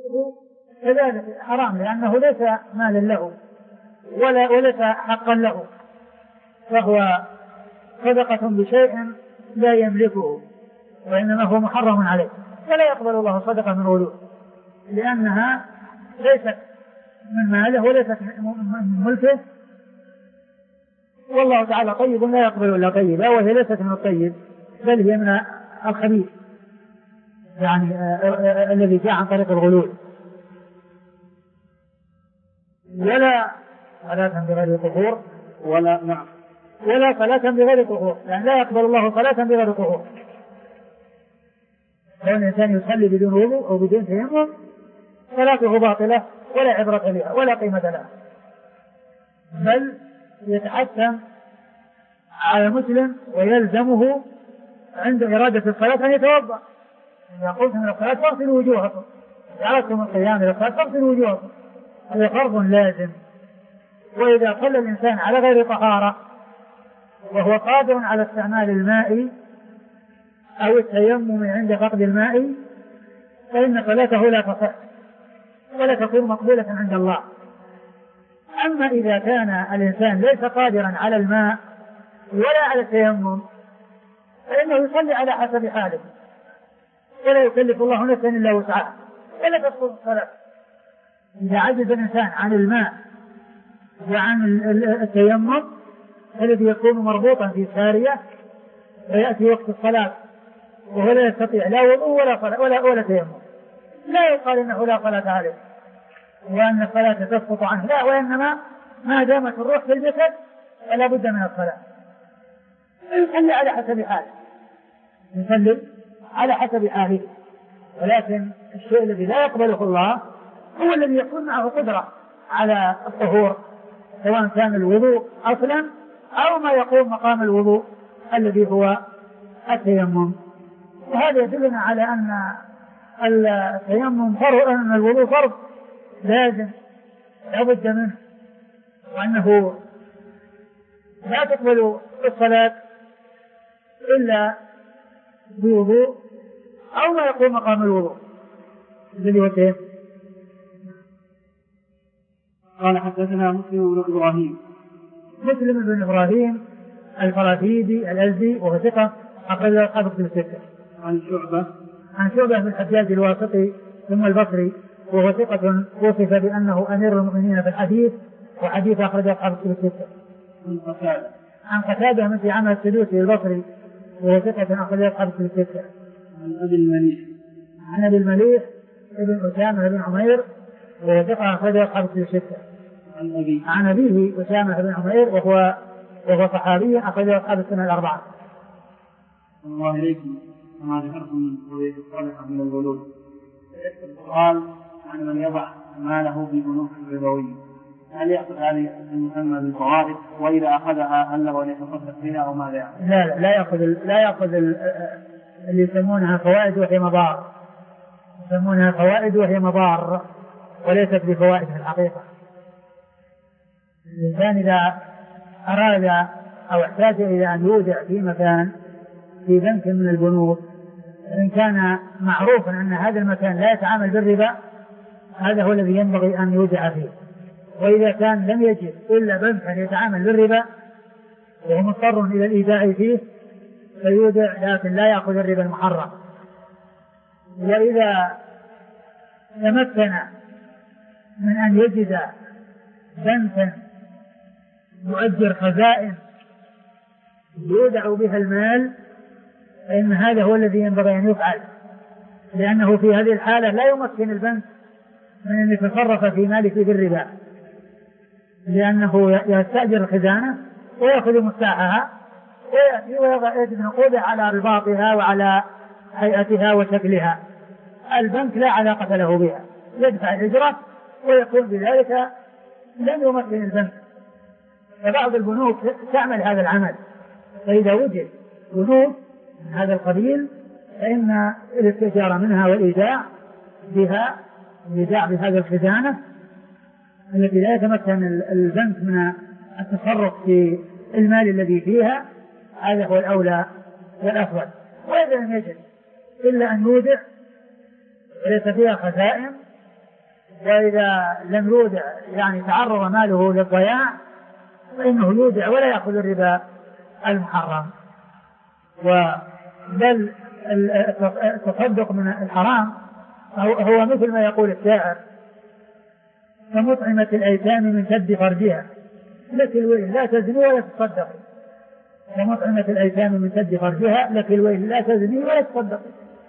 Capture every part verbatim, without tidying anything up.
كذلك حرام، لأنه ليس مالا له ولا وليس حقا له، فهو صدقة بشيء لا يملكه، وإنما هو محرم عليه، ولا يقبل الله صدقة من غلول، لأنها ليست من ماله وليست من ملكه، والله تعالى طيب لا يقبل إلا طيبا، وهي ليست من الطيب بل هي من الخبيث، يعني الذي جاء عن طريق الغلول. ولا صلاة بغير طهور، ولا نعم ولا صلاة بغير طهور، يعني لا يقبل الله صلاة بغير طهور. لو الإنسان يصلي بدون وضوء أو بدون تيمم صلاته باطلة ولا عبرة بها ولا قيمة لها، بل يتحتم على المسلم ويلزمه عند إرادة الصلاة أن يتوضأ. إذا قلت من الصلاة فاغسلوا وجوهكم، إذا أردتم القيام إلى الصلاة فاغسلوا وجوهكم، هذا فرض لازم. وإذا صلى الإنسان على غير طهارة وهو قادر على استعمال الماء أو التيمم عند فقد الماء فإن صلاته لا تصح ولا تكون مقبولة عند الله. أما إذا كان الإنسان ليس قادرا على الماء ولا على التيمم فإنه يصلي على حسب حاله، ولا يكلف الله نفسا إلا وسعها، ولا تسقط الصلاة. إذا عجز الإنسان عن الماء وعن التيمم الذي يكون مربوطا في سارية ويأتي وقت الصلاة وهو لا يستطيع لا وضوء ولا صلاة ولا ولا تيمم، لا يقال إنه لا صلاة عليه وأن الصلاة تسقط عنه، لا، وإنما ما دامت الروح في الجسد فلا بد من الصلاة. يصلي على حسب حاله، يصلي على حسب حاله، ولكن الشيء الذي لا يقبله الله هو الذي يكون معه قدرة على الطهور، سواء كان الوضوء أصلا أو ما يقوم مقام الوضوء الذي هو التيمم. وهذا يدلنا على أن التيمم فرض، أن الوضوء فرض لازم لا بد منه، وأنه لا تقبل الصلاة إلا بوضوء أو ما يقوم مقام الوضوء الذي هو التيمم. قال حدثنا مسلم بن إبراهيم مسلم بن إبراهيم الفراهيدي الأزدي وهو ثقة أخرج أصحاب كتب الستة. عن شعبة عن شعبة بن الحجاج الواسطي ثم البصري وهو ثقة وصف بأنه أمير المؤمنين في الحديث، وحديث أخرج أصحاب كتب الستة. عن قتادة عن قتادة من عامر السدوسي البصري وهو ثقة أخرج أصحاب كتب الستة. عن أبي المليح عن أبي المليح ابن أسامة بن عمير وهو ثقة أخرج أصحاب كتب الستة. عن أبي عن أبيه أسامة بن عمير وهو وهو صحابي أخرج أصحاب السنة الأربعة. الله إليكم كما ذكرتم من قضية الصالحة من الغلول. قال عن من يضع ماله ببنوك الربوية، هل يأخذ هذه المسمى بالفوائد؟ وإذا أخذها هل له أن يتصدق بها أو ماذا يعمل؟ لا لا لا يأخذ لا يأخذ اللي يسمونها فوائد وهي مضار، يسمونها فوائد وهي مضار وليست بفوائد في الحقيقة. الإنسان إذا أراد أو احتاج إلى أن يودع في مكان في بنك من البنوك، إن كان معروفا أن هذا المكان لا يتعامل بالربا هذا هو الذي ينبغي أن يودع فيه. وإذا كان لم يجد إلا بنكا يتعامل بالربا وهو مضطر إلى الإيداع فيه فيودع، لكن لا يأخذ الربا المحرم. وإذا تمكن من أن يجد بنكا يؤجر خزائن يودع بها المال فإن هذا هو الذي ينبغي أن يفعل، لأنه في هذه الحالة لا يمكن البنك من أن يتصرف في ماله بالربا، لأنه يستأجر الخزانة ويأخذ مفتاحها ويأتي ويضع يد نقوده على رباطها وعلى هيئتها وشكلها. البنك لا علاقة له بها، يدفع الإجرة ويكون بذلك لم يمكن البنك. فبعض البنوك تعمل هذا العمل، فإذا وجد بنوك من هذا القبيل فإن الاستئجار منها والإيداع بها، الإيداع بهذا الخزانة التي لا يتمكن البنك من التصرف في المال الذي فيها، هذا هو الأولى والأفضل. وإذا لم يجد إلا أن يودع وليس فيها خزائن وإذا لم يودع يعني تعرض ماله للضياع فإنه يودع ولا يأخذ الربا المحرم. وبل التصدق من الحرام هو مثل ما يقول الشاعر: كمطعمة الأيتام من كد فرجها لك الويل لا تزني ولا تصدق. كمطعمة الأيتام من كد فرجها لك الويل لا تزني ولا تصدق.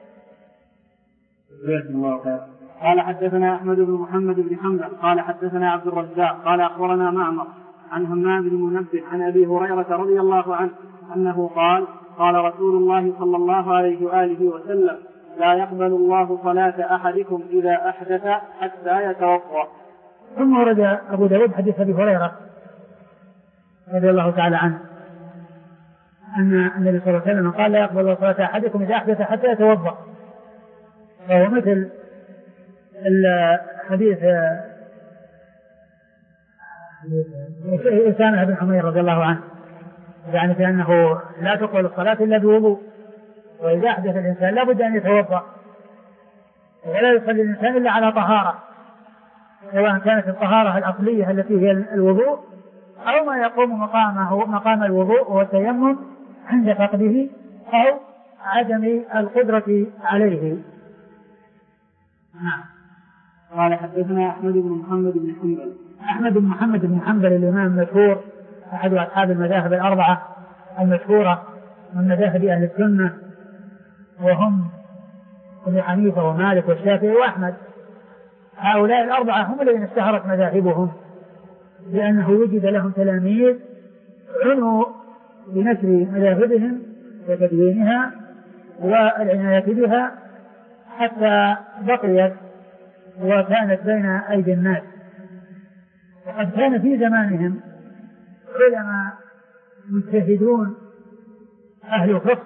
قال حدثنا أحمد بن محمد بن حنبل قال حدثنا عبد الرزاق قال أخبرنا معمر عن همام بن منبه عن أبي هريرة رضي الله عنه أنه قال: قال رسول الله صلى الله عليه وآله وسلم: لا يقبل الله صلاة أحدكم إذا أحدث حتى يتوضأ. ثم ورد أبو داود حديث أبي هريرة رضي الله تعالى عنه أن النبي صلى الله عليه وسلم قال: لا يقبل الله صلاة أحدكم إذا أحدث حتى يتوضأ. وهو مثل الحديث أسامة بن حمير رضي الله عنه، يعني بأنه لا تقبل الصلاة إلا بوضوء، وإذا أحدث الإنسان لا بد أن يتوضأ، ولا يصلي الإنسان إلا على طهارة، سواء كانت الطهارة الأصلية التي هي الوضوء أو ما يقوم مقامه مقام الوضوء وهو التيمم عند فقده أو عدم القدرة عليه. نعم. قال حدثنا أحمد بن محمد بن حنبل. أحمد بن محمد بن حنبل الإمام المشهور أحد أصحاب المذاهب الأربعة المشهورة من مذاهب أهل السنة، وهم أبو حنيفة ومالك والشافعي وأحمد. هؤلاء الأربعة هم الذين اشتهرت مذاهبهم لأنه وجد لهم تلاميذ عنوا بنشر مذاهبهم وتدوينها والعناية بها حتى بقيت وكانت بين أيدي الناس. وقد كان في زمانهم علماء مجتهدون أهل فقه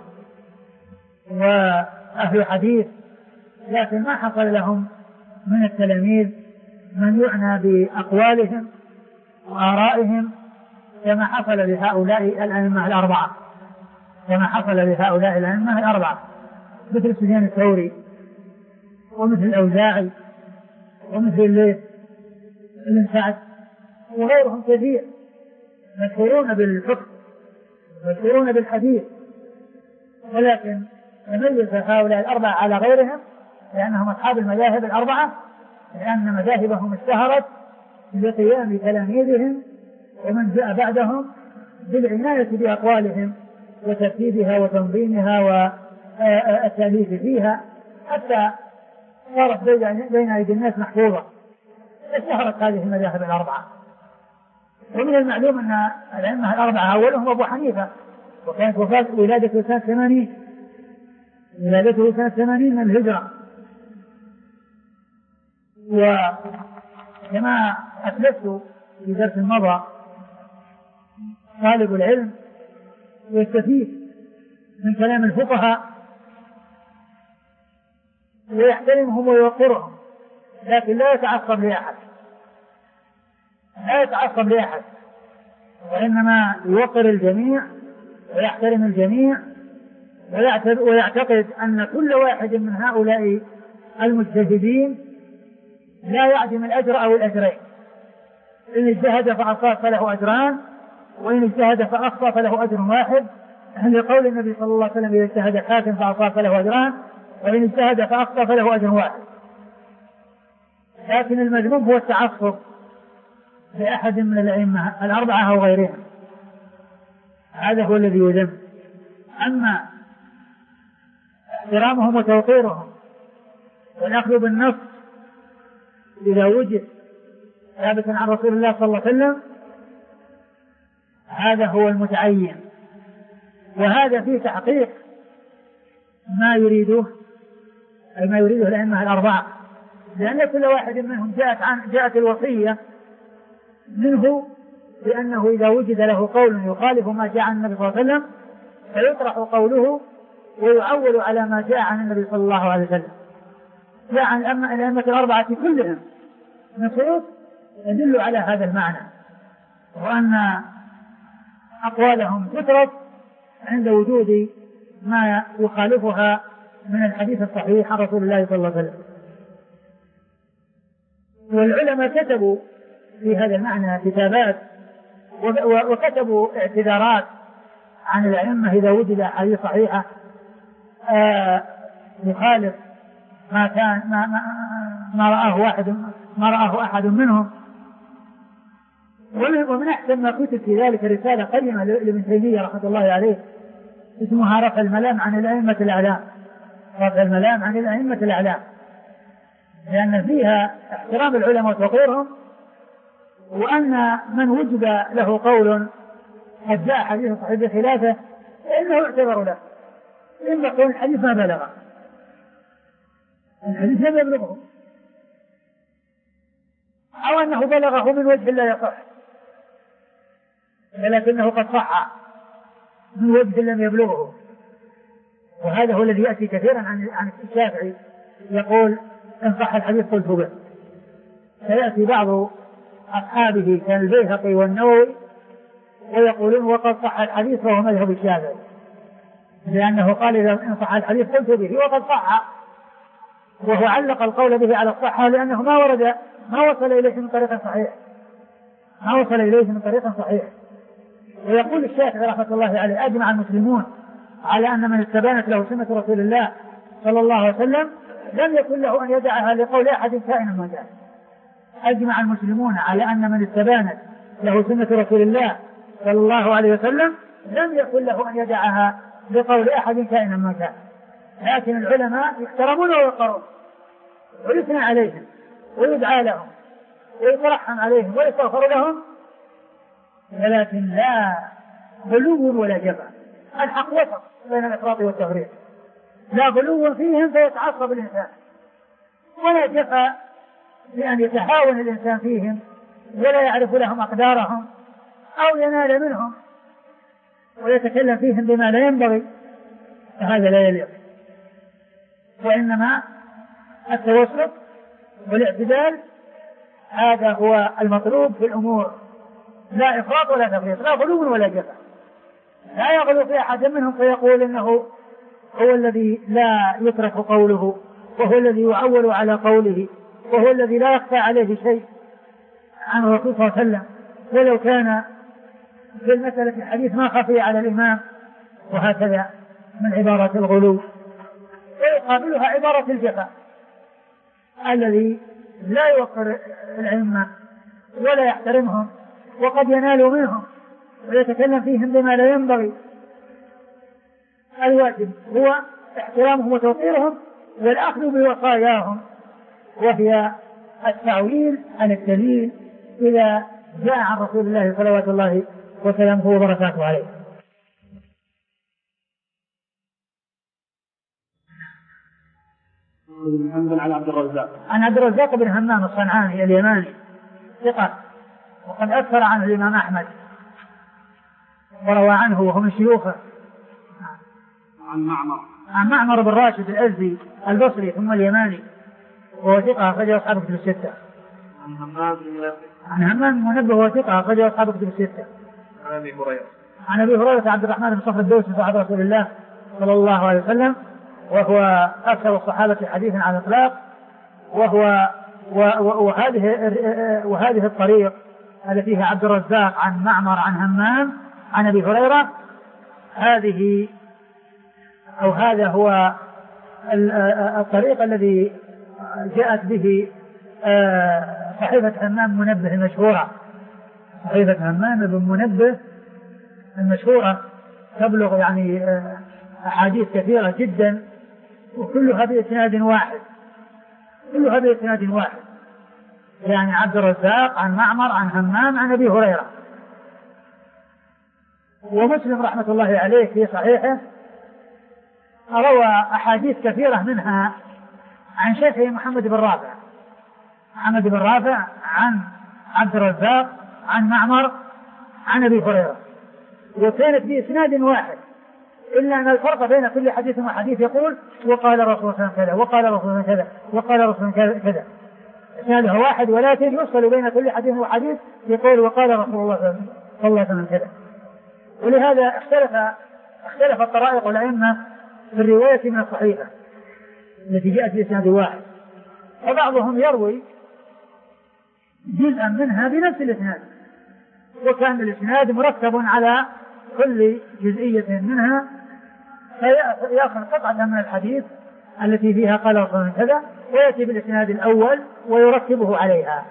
وأهل حديث، لكن ما حصل لهم من التلاميذ من يعنى بأقوالهم وآرائهم كما حصل لهؤلاء الأئمة الأربعة كما حصل لهؤلاء الأئمة الأربعة مثل سفيان الثوري ومثل الأوزاعي ومثل الليث بن سعد وغيرهم كثير مشهورون بالفقه مشهورون بالحديث، ولكن تميز هؤلاء الأربعة على غيرهم لأنهم أصحاب المذاهب الأربعة، لأن مذاهبهم اشتهرت بقيام تلاميذهم ومن جاء بعدهم بالعناية بأقوالهم وترتيبها وتنظيمها والتأليف فيها حتى صارت بين أيدي الناس محفوظة. اشتهرت هذه المذاهب الأربعة. ومن المعلوم أن الأئمة الأربعة أولهم أبو حنيفة، وكانت وفاة ولادته سنة ثمانين ولادته سنة ثمانين من الهجرة. وكما أسلفت في درس مضى طالب العلم يستفيد من كلام الفقهاء ويحترمهم ويوقرهم، لكن لا يتعصب لأحد لا يتعصب لأحد وإنما يوقر الجميع ويحترم الجميع ويعتقد أن كل واحد من هؤلاء المجتهدين لا يعدم الأجر أو الأجرين. إن اجتهد فأصاب فله أجران، وإن اجتهد فأخطأ فله أجر واحد، لقول النبي صلى الله عليه وسلم: إذا اجتهد حاكم فأصاب فله أجران، وإن اجتهد فأخطأ فله أجر واحد. لكن المذموم هو التعصب لأحد من الأئمة الأربعة أو غيرهم، هذا هو الذي يذم. أما احترامهم وتوقيرهم والأخذ بالنص إذا وجد ثابتا عن رسول الله صلى الله عليه وسلم هذا هو المتعين، وهذا فيه تحقيق ما يريده أي ما يريده الأئمة الأربعة، لأن كل واحد منهم جاءت, عن جاءت الوصية منه بأنه إذا وجد له قول يخالف ما جاء عن النبي صلى الله عليه وسلم فيطرح قوله ويعول على ما جاء عن النبي صلى الله عليه وسلم. جاء عن الأئمة الأربعة كلهم نصوص يدل على هذا المعنى، وأن أقوالهم تترك عند وجود ما يخالفها من الحديث الصحيح عن رسول الله صلى الله عليه وسلم. والعلماء كتبوا في هذا المعنى كتابات وكتبوا اعتذارات عن الأئمة إذا وجد أحاديث صحيحة آه يخالف ما كان ما, ما, ما رآه واحد ما رآه أحد منهم. ومن أحسن ما كتب في ذلك رسالة قيمة لابن تيمية رحمة الله عليه اسمها رفع الملام عن الأئمة الأعلام. رفع الملام عن الأئمة الأعلام، لأن فيها احترام العلماء وتوقيرهم، وأن من وجد له قول قد جاء حديث صحيح بخلافه فإنه يعتبر له، إن قول الحديث ما بلغ، الحديث لم يبلغه، أو أنه بلغه من وجه لا يصح ولكنه قد صح من وجه لم يبلغه. وهذا هو الذي يأتي كثيرا عن عن الشافعي يقول إن صح الحديث قلت به. فيأتي بعض أصحابه كالبيهقي والنووي ويقولون وقد صح الحديث وهو مذهب الشافعي، لأنه قال إذا إن صح الحديث قلت به وقد صح، وهو علق القول به على الصحة لأنه ما ورد ما وصل إليه من طريق صحيح ما وصل إليه من طريق صحيح. ويقول الشافعي رحمة الله عليه أجمع المسلمون على أن من استبانت له سنة رسول الله صلى الله عليه وسلم لم يكن له أن يدعها لقول أحد كائنا ما كان. أجمع المسلمون على أن من استبانت له سنة رسول الله صلى الله عليه وسلم لم يكن له أن يدعها لقول أحد كائنا ما كان. لكن العلماء يحترمون ويقرون ويثنى عليهم ويدعى لهم ويترحم عليهم ويستغفر لهم، ولكن لا غلو ولا جفا. الحق وسط بين الإفراط والتفريط، لا غلو فيهم فيتعصب الإنسان، ولا جفا بأن يتهاون الإنسان فيهم ولا يعرف لهم أقدارهم أو ينال منهم ويتكلم فيهم بما لا ينبغي، فهذا لا يليق. وإنما التوسط والاعتدال هذا هو المطلوب في الأمور، لا إفراط ولا تفريط، لا غلو ولا جفا. لا يغلو في أحد منهم فيقول إنه هو الذي لا يترك قوله وهو الذي يعول على قوله وهو الذي لا يخفى عليه شيء عن الرسول صلى الله عليه وسلم، ولو كان في المسألة الحديث ما خفي على الإمام، وهكذا من عبارة الغلو. ويقابلها عبارة الجفا الذي لا يوقر الأئمة ولا يحترمهم وقد ينال منهم ويتكلم فيهم بما لا ينبغي. الواجب هو احترامهم وتوقيرهم والأخذ بوصاياهم، وهي التعويل عن الدليل إذا جاء عن رسول الله صلوات الله وسلامه وبركاته عليه. عن عبد الرزاق عن عبد الرزاق بن همام الصنعاني اليماني ثقة، وقد أكثر عنه الإمام أحمد وروى عنه وهو من شيوخه. عن معمر عن معمر بن راشد الأزدي البصري ثم اليماني وهو ثقة أخرجه أصحاب كتب الستة. عن همام عن همام منبه وهو ثقة أخرجه أصحاب كتب الستة. عن أبي هريرة عن أبي هريرة عبد الرحمن بن صخر الدوسي صاحب رسول الله صلى الله عليه وسلم، وهو أكثر الصحابة حديثا على الإطلاق، وهو وهذه وهذه الطريق التي فيها عبد الرزاق عن معمر عن همام عن أبي هريرة، هذه أو هذا هو الطريق الذي جاءت به صحيفة همام منبه المشهورة. صحيفة همام بن منبه المشهورة تبلغ يعني أحاديث كثيرة جدا، وكلها بإسناد واحد كلها بإسناد واحد يعني عبد الرزاق عن معمر عن همام عن أبي هريرة. ومسلم رحمة الله عليه في صحيحه روى أحاديث كثيرة منها عن شيخه محمد بن رافع محمد بن رافع عن عبد الرزاق عن معمر عن أبي هريرة، وكانت بإسناد واحد، إلا أن الفرق بين كل حديث وحديث يقول وقال رسول الله كذا وقال رسول كذا وقال رسول كذا، إسنادها واحد ولكن يوصل بين كل حديث وحديث يقول وقال رسول الله صلى الله عليه وسلم كذا. ولهذا اختلف اختلف الطرائق والأئمة في الرواية من الصحيحة التي جاءت بإسناد واحد، فبعضهم يروي جزءا منها بنفس الإسناد، وكان الإسناد مرتب على كل جزئية منها، فيأخذ قطعة من الحديث التي فيها قال رسول كذا ويأتي بالإسناد الأول ويرتبه عليها.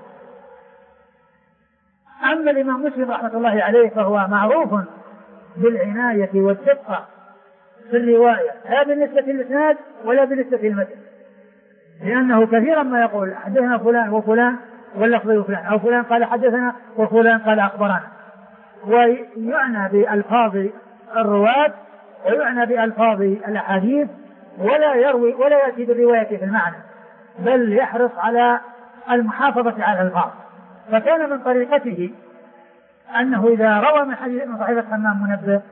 أما الإمام مسلم رحمة الله عليه فهو معروف بالعناية والدقة في الرواية، لا بالنسبة للإسناد ولا بالنسبة للمتن، لأنه كثيرا ما يقول حدثنا فلان وفلان واللفظ وفلان، أو فلان قال حدثنا وفلان قال أخبرنا، ويعنى بألفاظ الرواة ويعنى بألفاظ الأحاديث، ولا يروي ولا يأتي بالرواية في المعنى، بل يحرص على المحافظة على الألفاظ. فكان من طريقته أنه إذا روى من حديث من صحيفة حمام منبه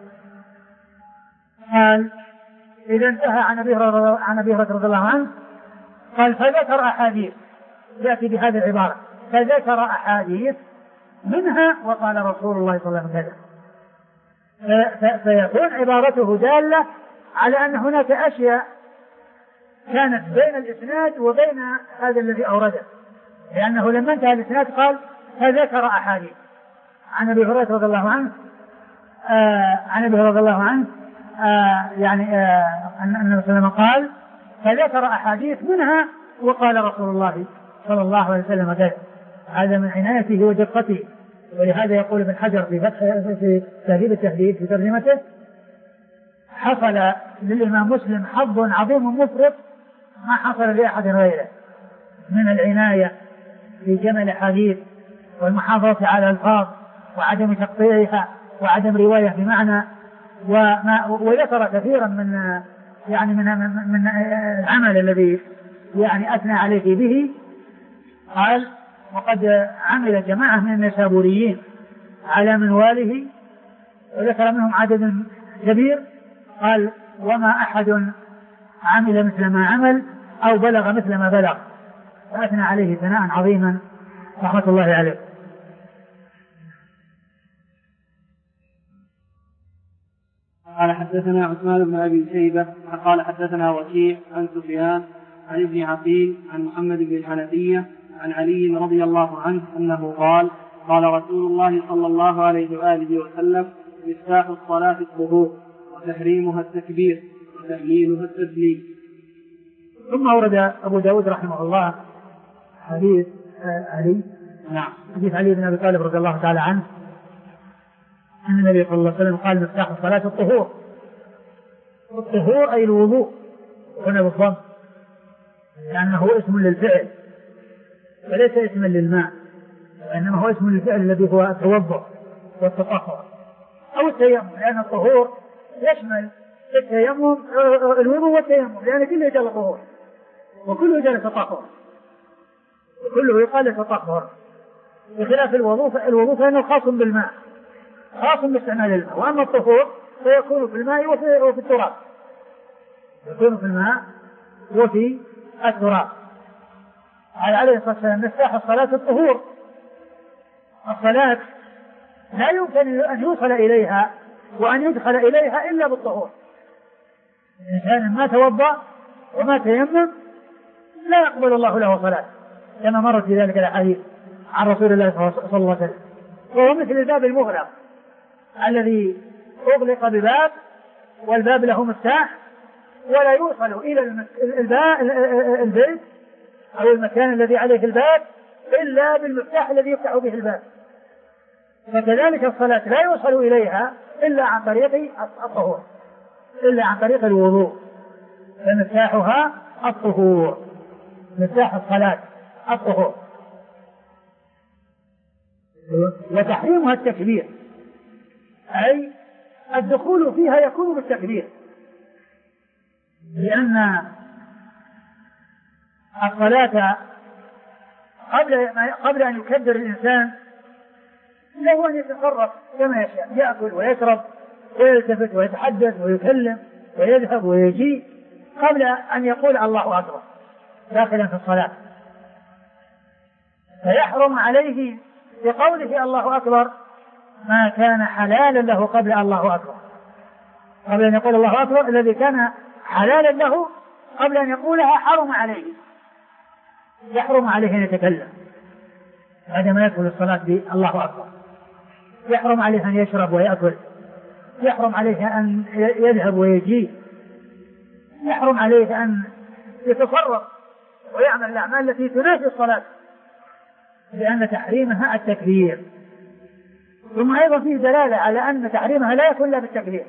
قال إذا انتهى عن أبي هريرة رضي الله عنه قال فذكر أحاديث، يأتي بهذه العبارة فذكر أحاديث منها وقال رسول الله صلى الله عليه وسلم كذا، فيكون عبارته دالة على أن هناك أشياء كانت بين الإسناد وبين هذا الذي أورده، لأنه لما انتهى الإسناد قال فذكر أحاديث عن أبي هريرة رضي الله عنه آه عن أبي هريرة رضي الله عنه آه يعني آه أن النبي صلى الله عليه وسلم قال فذكر أحاديث منها وقال رسول الله صلى الله عليه وسلم كذا. هذا من عنايته ودقته، ولهذا يقول ابن حجر في فتح في تهذيب التهذيب في ترجمته حصل للإمام مسلم حظ عظيم مفرط ما حصل لأحد غيره من العناية في جمع الأحاديث والمحافظة على الألفاظ وعدم تقطيعها وعدم رواية بمعنى، وما وذكر كثيرا من يعني من من العمل الذي يعني أثنى عليه به. قال وقد عمل جماعة من النسابوريين على منواله وذكر منهم عدد كبير، قال وما أحد عمل مثل ما عمل أو بلغ مثل ما بلغ، فأثنى عليه ثناء عظيما رحمة الله عليه. قال حدثنا عثمان بن أبي شيبة قال حدثنا وكيع عن سفيان عن ابن عقيل عن محمد بن الحنفية عن علي رضي الله عنه أنه قال قال رسول الله صلى الله عليه وآله وسلم مفتاح الصلاة الطهور وتحريمها التكبير وتهليلها التسليم. ثم أورد أبو داود رحمه الله حديث علي نعم حديث علي بن أبي طالب رضي الله تعالى عنه أن النبي صلى الله عليه وسلم قال مفتاح الصلاة الطهور، الطهور أي الوضوء هنا بالضم، لأنه اسم للفعل وليس اسما للماء، وإنما هو اسم للفعل الذي هو التوضؤ والتطهر أو التيمم، لأن الطهور يشمل التيمم الوضوء والتيمم، لأن كله يجعل الطهور وكله يجعل التطهر وكله يقال التطهر، بخلاف الوضوء الوضوء فإنه خاص بالماء خاص باستعمال الماء، وأما الطهور فيكون في الماء وفي, وفي التراب يكون في الماء وفي التراب. عليه الصلاة والسلام مفتاح الصلاة الطهور، الصلاة لا يمكن أن يوصل إليها وأن يدخل إليها إلا بالطهور. الإنسان ما توضأ وما تيمم لا يقبل الله له صلاة، كما مرت في ذلك الحديث عن رسول الله صلى الله عليه وسلم، وهو مثل الباب المغلق الذي أغلق بباب والباب له مفتاح ولا يوصل إلى البيت أو المكان الذي عليه الباب إلا بالمفتاح الذي يفتح به الباب. فكذلك الصلاة لا يوصل إليها إلا عن طريق الطهور، إلا عن طريق الوضوء، فمفتاحها الطهور، مفتاح الصلاة الطهور. وتحريمها التكبير، أي الدخول فيها يكون بالتكبير، لأن الصلاة قبل قبل أن يكبر الإنسان له أن يتصرف كما يشاء، يأكل ويشرب ويلتفت ويتحدث ويكلم ويذهب ويجيء قبل أن يقول الله أكبر داخلا في الصلاة، فيحرم عليه بقوله الله أكبر ما كان حلالا له قبل الله أكبر، قبل أن يقول الله أكبر الذي كان حلالا له قبل أن يقولها حرم عليه، يحرم عليه أن يتكلم، بعدما يدخل الصلاة بالله أكبر. يحرم عليه أن يشرب ويأكل، يحرم عليه أن يذهب ويجيء، يحرم عليه أن يتصرف ويعمل الأعمال التي تنافي الصلاة، لأن تحريمها التكبير. ثم أيضا فيه دلالة على أن تحريمها لا يكون إلا بالتكبير،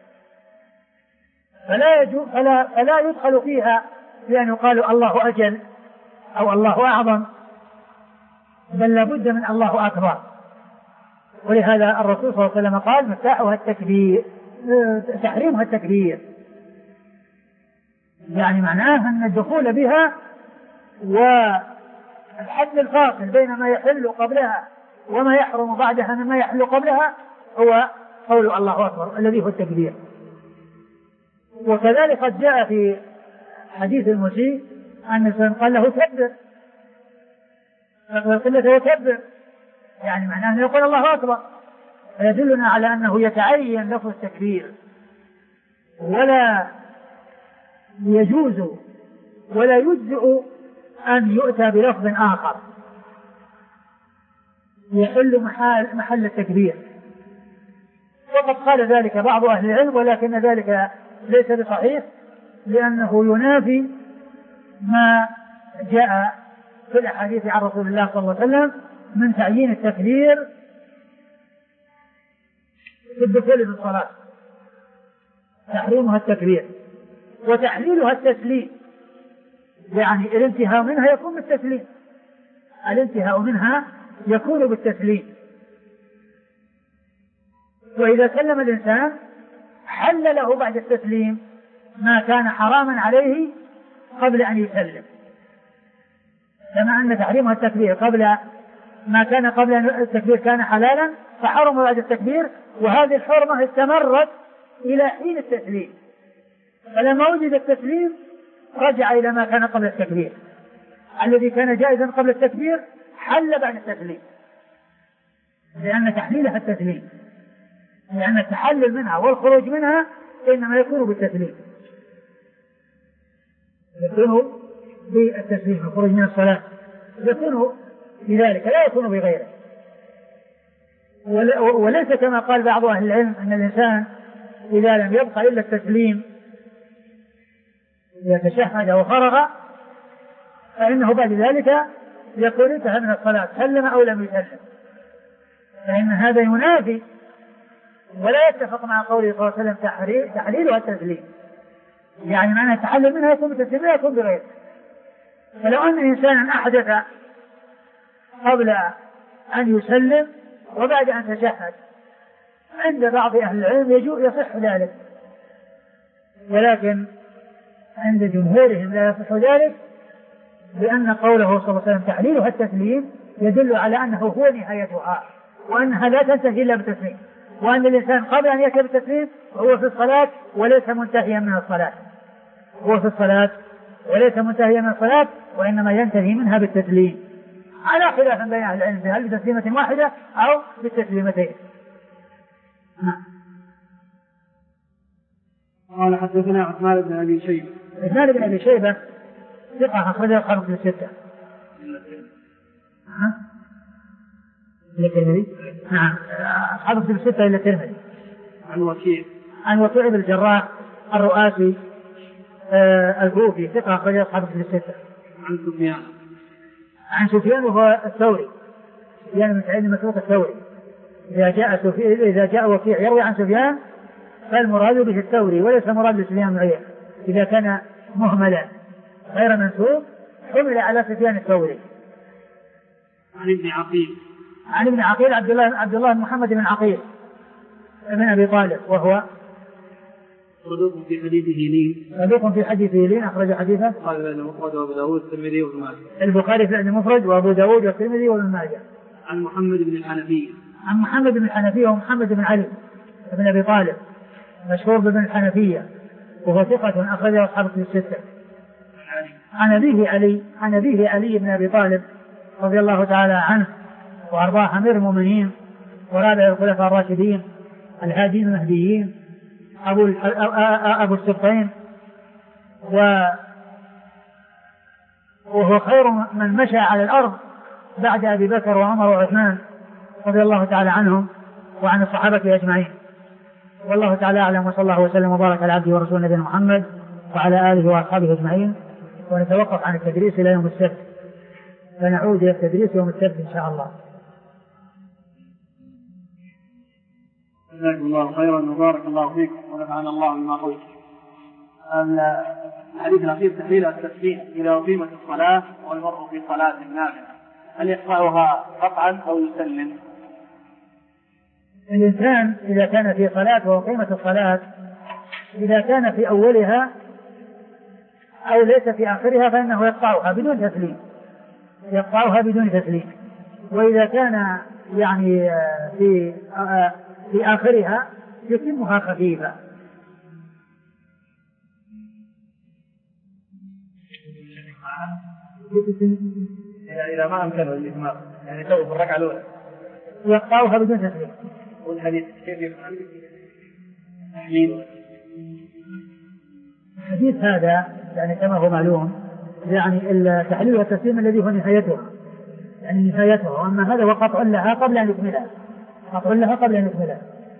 فلا, يجو فلا, فلا يدخل فيها بأن يقال الله أجل أو الله أعظم، بل لابد من الله أكبر. ولهذا الرسول صلى الله عليه وسلم قال مفتاحها التكبير، تحريمها التكبير، يعني معناه أن الدخول بها والحد الفاصل بين ما يحل قبلها وما يحرم بعدها مما يحل قبلها هو قول الله أكبر الذي هو التكبير. وكذلك قد جاء في حديث المسيء أن الإنسان قال له كبر، فقال له كبر، يعني معناه أنه يقول الله أكبر، فيدلنا على أنه يتعين لفظ التكبير، ولا يجوز ولا يجزئ أن يؤتى بلفظ آخر يحل محل, محل التكبير. وقد قال ذلك بعض أهل العلم، ولكن ذلك ليس بصحيح، لأنه ينافي ما جاء في الأحاديث عن رسول الله صلى الله عليه وسلم من تعيين التكبير في الدخول في الصلاة. تحريمها التكبير وتحليلها التسليم، يعني الانتهاء منها يكون بالتسليم، الانتهاء منها يكون بالتسليم. وإذا سلم الإنسان حل له بعد التسليم ما كان حراما عليه قبل أن يسلم، كما أن تحريمها التكبير قبل ما كان قبل التكبير كان حلالا فحرم بعد التكبير، وهذه الحرمة استمرت إلى حين التسليم، فلما وجد التسليم رجع إلى ما كان قبل التكبير، الذي كان جائزا قبل التكبير حل بعد التسليم، لأن تحليلها التسليم، لأن التحلل منها والخروج منها إنما يكون بالتسليم، يكون بالتسليم. الخروج من الصلاة يكون بذلك، لا يكون بغيره. وليس كما قال بعض أهل العلم أن الإنسان إذا لم يبقى إلا التسليم يتشهد وفرغ فإنه بعد ذلك يكون انتهى من الصلاة سلم أو لم يسلم، فإن هذا ينافي ولا يتفق مع قوله صلى الله عليه وسلم تحليلها التسليم، يعني معنى التحلل منها يكون بالتسليم لا يكون بغيره. فلو أن إنسانا أحدث قبل أن يسلم وبعد أن تشهد عند بعض أهل العلم يصح ذلك، ولكن عند جمهورهم لا يصح ذلك، لأن قوله صلى الله عليه وسلم تحليلها التسليم يدل على أنه هو نهايتها، وأنها لا تنتهي إلا بالتسليم، وأن الإنسان قبل أن يأتي بالتسليم هو في الصلاة وليس منتهيا من الصلاة، هو في الصلاة وليس منتهيا من الصلاة، وإنما ينتهي منها بالتسليم، على خلاف بين أهل العلم هل بتسليمة واحدة أو بالتسليمتين. قال حدثنا عثمان بن أبي شيبة. عثمان بن أبي شيبة ثقة أخرجه الخمسة في الستة. ها؟ إلى الترمذي؟ نعم، أصحاب في الستة إلى الترمذي. عن وكيع. عن وكيع بن الجراح الرؤاسي آه الكوفي ثقة أخرجه أصحاب في الستة. عن سفيان. عن سفيان وهو الثوري، سفيان بن سعيد المسروق الثوري. إذا جاء سفيان إذا جاء وكيع يروي عن سفيان فالمراد به الثوري وليس مراد لسفيان بن عيينة، إذا كان مهملا غير منسوب حمل على سفيان الثوري. عن ابن عقيل. عن ابن عقيل عبد الله عبد الله بن محمد بن عقيل ابن أبي طالب، وهو صدوق في حديثه لين. صدوق في حديثه لين أخرج حديثه قال ابن المفرد وابو داود والترمذي وابن ماجه. البخاري في المفرد وابو داود والترمذي وابن ماجه. عن محمد بن الحنفية. عن محمد بن الحنفية ومحمد بن علي بن أبي طالب مشهور بابن الحنفية، وهو ثقة أخرجه أصحاب في الستة. عن أبيه علي عن أبيه علي بن أبي طالب رضي الله تعالى عنه وأرضاه أمير المؤمنين ورابع الخلفاء الراشدين الهادين المهديين أبو أبو السبطين، وهو خير من مشى على الأرض بعد أبي بكر وعمر وعثمان رضي الله تعالى عنهم وعن الصحابة أجمعين. والله تعالى أعلم، وصلى الله وسلم وبارك على عبده ورسوله نبينا محمد وعلى آله وأصحابه أجمعين. ونتوقف عن التدريس إلى يوم السبت، فنعود إلى التدريس يوم السبت إن شاء الله. جزاكم الله خيرا وبارك الله فيكم ونفعنا الله بما قلت. الحديث الأخير تحليل التسبيح إذا أقيمت الصلاة والمرء في صلاة نافلة، هل يقطعها قطعا أو يسلم؟ الإنسان إذا كان في صلاة وأقيمت الصلاة، إذا كان في أولها أو ليس في آخرها فإنه يقطعها بدون تسليم، يقطعها بدون تسليم. وإذا كان يعني في في آخرها يتمها خفيفة. إذا ما أمكنه الإتمام يعني تو في الركعة الأولى يقطعها بدون تسليم. والحديث كيف يفعل تحليل الحديث هذا يعني كما هو معلوم يعني التحليل والتسليم الذي هو نهايته، يعني نهايته، وأما هذا وقطع لها قبل أن يكملها، قطع لها قبل أن يكملها.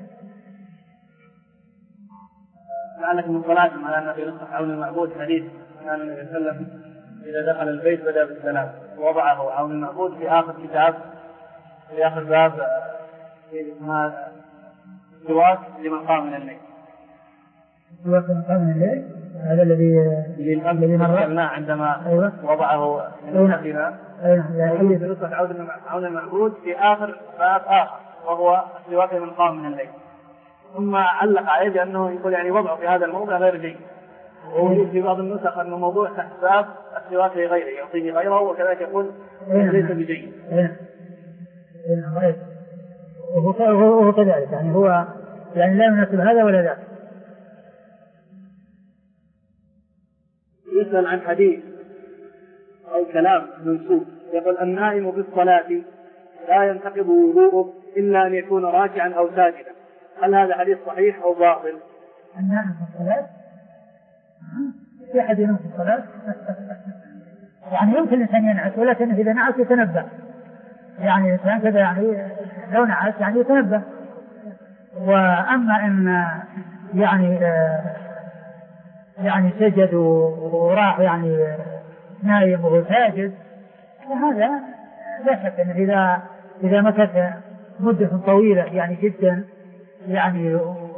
لعلك من صلاتهم على أن في نصف عون المعبود حديث كان النبي صلى الله عليه وسلم إذا دخل البيت بدأ بالسلام، ووضعه عون المعبود في آخر كتاب في آخر باب اسمها سواك لمن قام من الليل. سواك لمن قام من الليل هذا الذي الذي مر عندما أيوة. وضعه من فيها أيوة. في نصف عون المعبود في آخر باب آخر وهو سواك لمن قام من الليل. ثم علق عليه بأنه يقول يعني وضعه في هذا الموضع غير جيد، ووجد في بعض النسخ أنه موضوع تحت باب السواك لغيره يعطيه غيره، وكذلك يقول ليس بجيد. وهو كذلك يعني هو يعني لا يناسب هذا ولا ذاك. يسأل عن حديث أو كلام منسوب يقول النائم بالصلاة لا ينتقض وضوءه إلا أن يكون راكعا أو ساجدا، هل هذا حديث صحيح أو باطل؟ النائم في الصلاة في أحد ينام في الصلاة يعني يمكن الإنسان ينعس، ولكن إذا نعس يتنبه، يعني الإنسان كذا يعني لو نعس يعني يتنبه. وأما إن يعني يعني سجد وراح يعني نايم وهو ساجد، فهذا لا شك أن إذا إذا مكث مدة طويلة يعني جدا يعني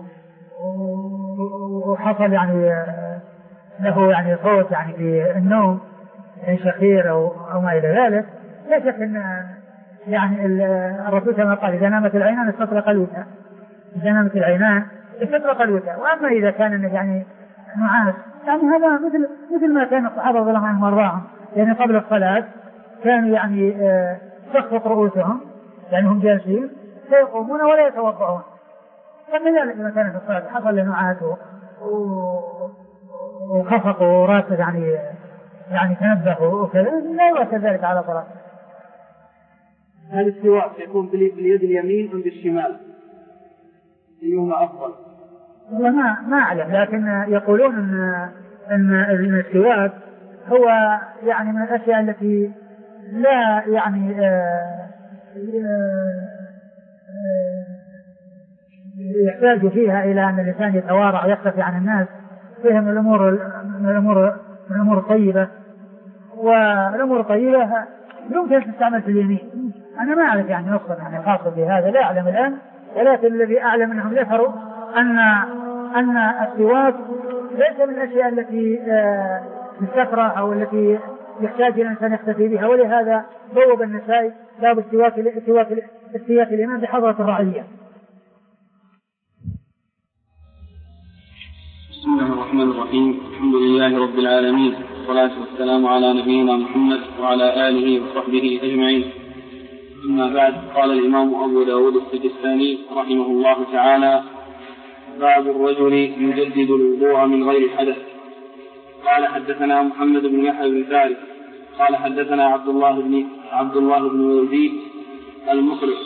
وحصل يعني له يعني صوت يعني في النوم يعني شخير أو أو ما إلى ذلك، لا شك أن يعني الرسول كما قال إذا نامت العينان استطرق الوتر، إذا نامت العينان استطرق الوتر. وأما إذا كان يعني نعاس يعني هذا مثل مثل ما كان الصحابة رضي الله عنهم وارضاهم يعني قبل الصلاة كانوا يعني تخفق رؤوسهم يعني هم جالسين فيقومون ولا يتوضعون، فكذلك إذا كان في الصلاة حصل لنعاس وخفقوا راسه يعني يعني تنبهوا وكذا لا يؤثر ذلك على صلاة. هل السواك يكون باليد اليمين أم بالشمال؟ أيهما أفضل؟ والله ما ما أعلم، لكن يقولون أن أن السواك هو يعني من الأشياء التي لا يعني آآ آآ يحتاج فيها إلى أن الإنسان يتوارع ويختفي عن الناس، فيها من الأمور من الأمور من الأمور الطيبة، والأمور الطيبة يمكن تستعمل في اليمين. أنا ما أعرف يعني نصا يعني خاصة بهذا لا أعلم الآن، ولكن الذي أعلم أنهم ذكروا أن أن السواك ليس من الأشياء التي تستكره أو التي يحتاج إلى الإنسان يختفي بها، ولهذا بوب النسائي باب السواك السواك السواك الإمام بحضرة الرعية. بسم الله الرحمن الرحيم، الحمد لله رب العالمين، والصلاة والسلام على نبينا محمد وعلى آله وصحبه أجمعين. أما بعد، قال الإمام أبو داود السجستاني رحمه الله تعالى: باب الرجل يجدد الوضوء من غير حدث. قال حدثنا محمد بن يحيى بن فارس قال حدثنا عبد الله بن عبد الله بن يزيد المقرئ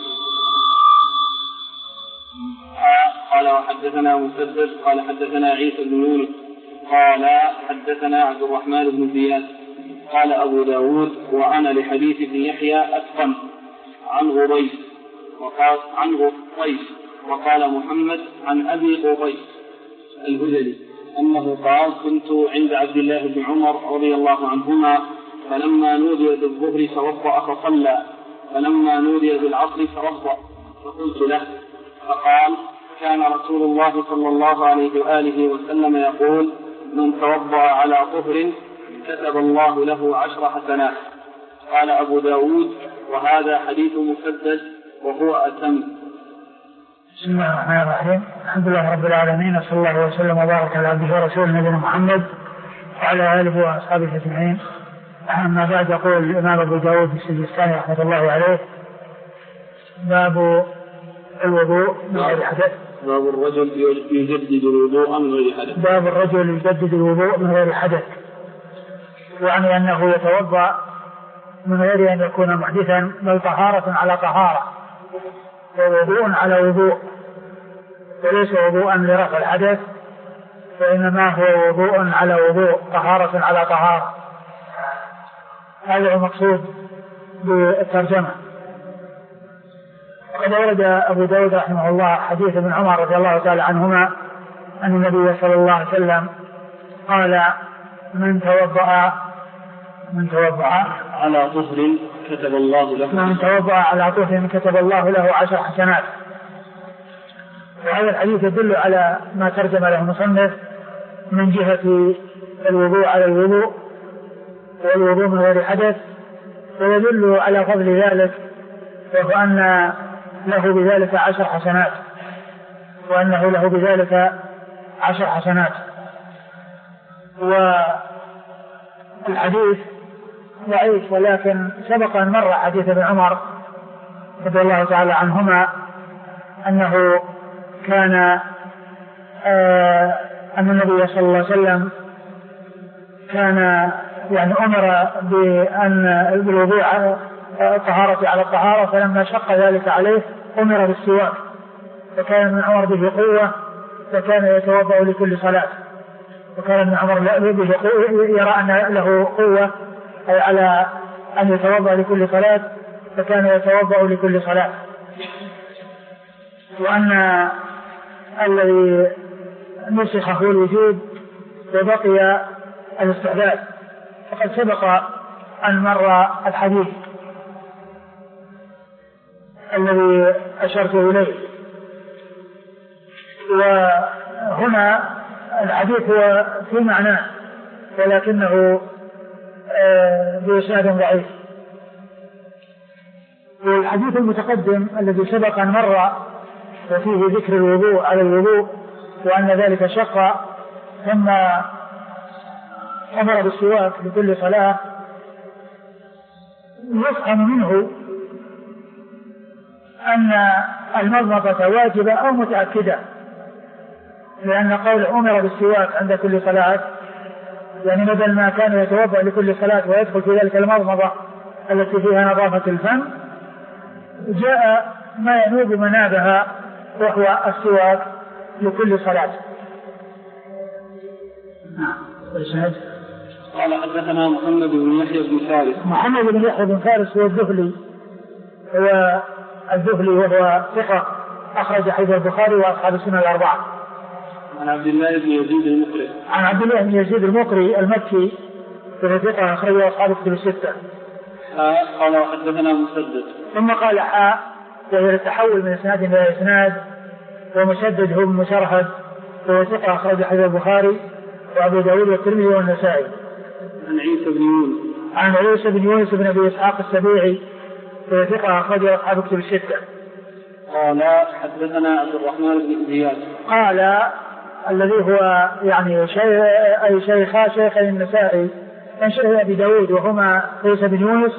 قال وحدثنا مسدد قال حدثنا عيسى بن يونس قال حدثنا عبد الرحمن بن زياد قال أبو داود وأنا لحديث ابن يحيى أتقن عن غريب وقال عن غريب وقال محمد عن أبي غريب الهذلي أنه قال كنت عند عبد الله بن عمر رضي الله عنهما فلما نودي بالظهر توضأ فصلى فلما نودي بالعصر توضأ فقلت له فقال كان رسول الله صلى الله عليه وآله وسلم يقول من توضأ على طهر كتب الله له عشر حسنات. قال أبو داود وهذا حديث مسدد وهو أتم. بسم الله الرحمن الرحيم. الحمد لله رب العالمين وصلى الله وسلم وبارك على عبده ورسوله نبينا محمد وعلى آله وأصحابه أجمعين. أما بعد يقول الإمام أبو داود السجستاني رحمة الله عليه باب الوضوء من غير حدث. باب الرجل يجدد الوضوء من غير حدث. باب الرجل يجدد الوضوء من غير حدث، يعني أنه يتوضأ من غير أن يكون محدثا، بل طهارة على طهارة ووضوء على وضوء، وليس وضوءا لرفع الحدث، وإنما هو وضوء على وضوء، طهارة على طهارة. هذا المقصود بالترجمة. وقد ورد أبو داود رحمه الله حديث ابن عمر رضي الله تعالى عنهما أن النبي صلى الله عليه وسلم قال من توضأ من توضأ على طهر كتب الله له من توضأ على طهر كتب الله له عشر حسنات. وهذا الحديث يدل على ما ترجم له المصنف من جهة الوضوء على الوضوء والوضوء من غير حدث، ويدل على فضل ذلك، وهو أن له بذلك عشر حسنات وأنه له بذلك عشر حسنات. والحديث ضعيف، ولكن سبق أن مر حديث ابن عمر رضي الله تعالى عنهما أنه كان آه أن النبي صلى الله عليه وسلم كان يعني أمر بأن بالوضوء طهارة على الطهارة، فلما شق ذلك عليه أمر بالسواك، فكان من عمر به قوة فكان يتوضأ لكل صلاة، وكان من عمر به قوة يرى أن له قوة أي على أن يتوضأ لكل صلاة، فكان يتوضأ لكل صلاة. وأن الذي نسخ هو الوجوب وبقي الاستحباب، فقد سبق أن مر الحديث الذي أشرت إليه. وهنا الحديث هو في معناه ولكنه بإسناد ضعيف. والحديث المتقدم الذي سبق أن مر وفيه ذكر الوضوء على الوضوء وأن ذلك شق ثم أمر بالسواك لكل صلاة، يفهم منه أن المضمضة واجبة أو متأكدة، لأن قول أمر بالسواك عند كل صلاة يعني بدل ما كان يتوضأ لكل صلاة ويدخل في ذلك المضمضة التي فيها نظافة الفم، جاء ما ينوب منابها وهو السواك لكل صلاة. قال حدثنا محمد بن يحيى بن فارس. محمد بن يحيى بن فارس هو الذهلي، هو الذهلي وهو ثقة أخرج حديث البخاري وأصحاب السنة الأربعة. عن عبد الله بن يزيد المقري. عن عبد الله بن يزيد المقري المكي وهو ثقة أخرج أصحاب الكتب الستة. قال حدثنا مسدد. ثم قال حاء وهي التحول من إسناد إلى إسناد، ومسدد هو مسرهد وهو ثقة أخرج حديث البخاري وأبو داود والترمذي والنسائي. عن عيسى بن يونس. عن عيسى بن يونس بن أبي إسحاق السبيعي وهو ثقة أخرج أصحاب الكتب الستة. قال حدثنا عبد الرحمن بن زياد. قال الذي هو يعني شيء أي شيخا شيخي النسائي من شيخ أبي داود، وهما عيسى بن يونس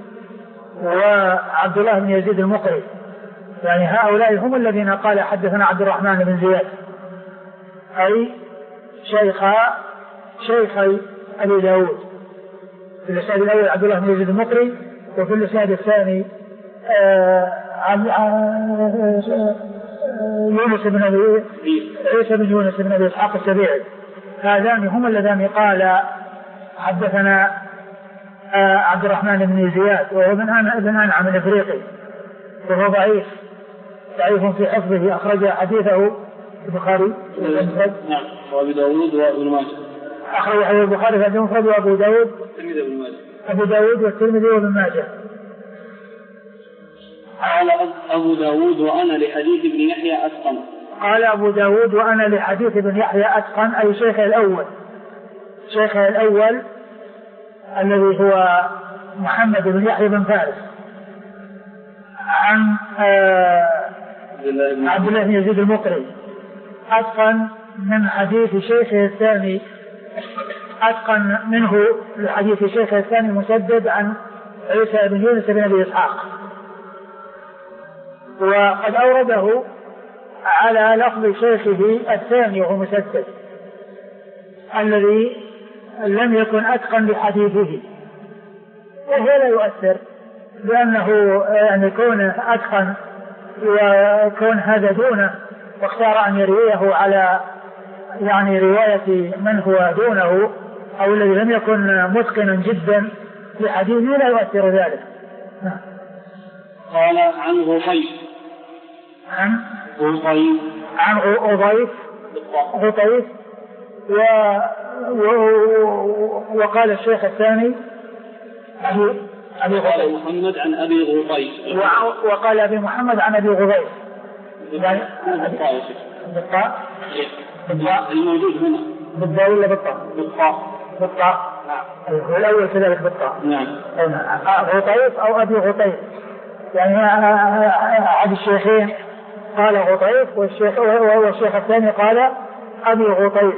وعبد الله بن يزيد المقري، يعني هؤلاء هم الذين قال حدثنا عبد الرحمن بن زياد، أي شيخا شيخي أبي داود. في الإسناد الأول عبد الله بن يزيد المقري، وفي الإسناد الثاني يونس بن أبي عيسى بن يونس بن أبي إسحاق السبيعي. هذان هم اللذان قال حدثنا آه عبد الرحمن بن زياد وهو ابن أنعم الإفريقي وهو ضعيف ضعيف في حفظه، أخرج حديثه البخاري نعم وأبي داود وابن ماجه، أخرج حديث البخاري في المفرد وأبو داود أبو داود والترمذي وابن ماجه. قال أبو داود وأنا لحديث ابن يحيى أتقن. قال أبو داود وأنا لحديث ابن يحيى أتقن أي شيخ الأول، شيخ الأول الذي هو محمد بن يحيى بن فارس عن عبد الله بن يزيد المقري، أتقن من حديث شيخه الثاني، أتقن منه لحديث شيخه الثاني مسدد عن عيسى بن يونس بن أبي إسحاق، وقد أورده على لفظ شيخه الثاني وهو مسدد الذي لم يكن أتقن لحديثه، وهو لا يؤثر لأنه يعني كونه أتقن وكون هذا دونه واختار أن يرويه على يعني رواية من هو دونه أو الذي لم يكن متقنا جدا لحديثه لا يؤثر ذلك. قال عن غطيف عن غطيف عن غطيف غطيف و... و... وقال الشيخ الثاني أبي أبي قال محمد عن أبي غطيف و... وقال أبي محمد عن أبي غطيف يعني بالطاء بالطاء الموجود هنا بالطاء ولا بالطاء؟ بالطاء بالطاء نعم والأول كذلك بالطاء نعم غطيف أو أبي غطيف يعني أحد الشيخين قال غطيف والشيخ وهو الشيخ الثاني قال أبي غطيف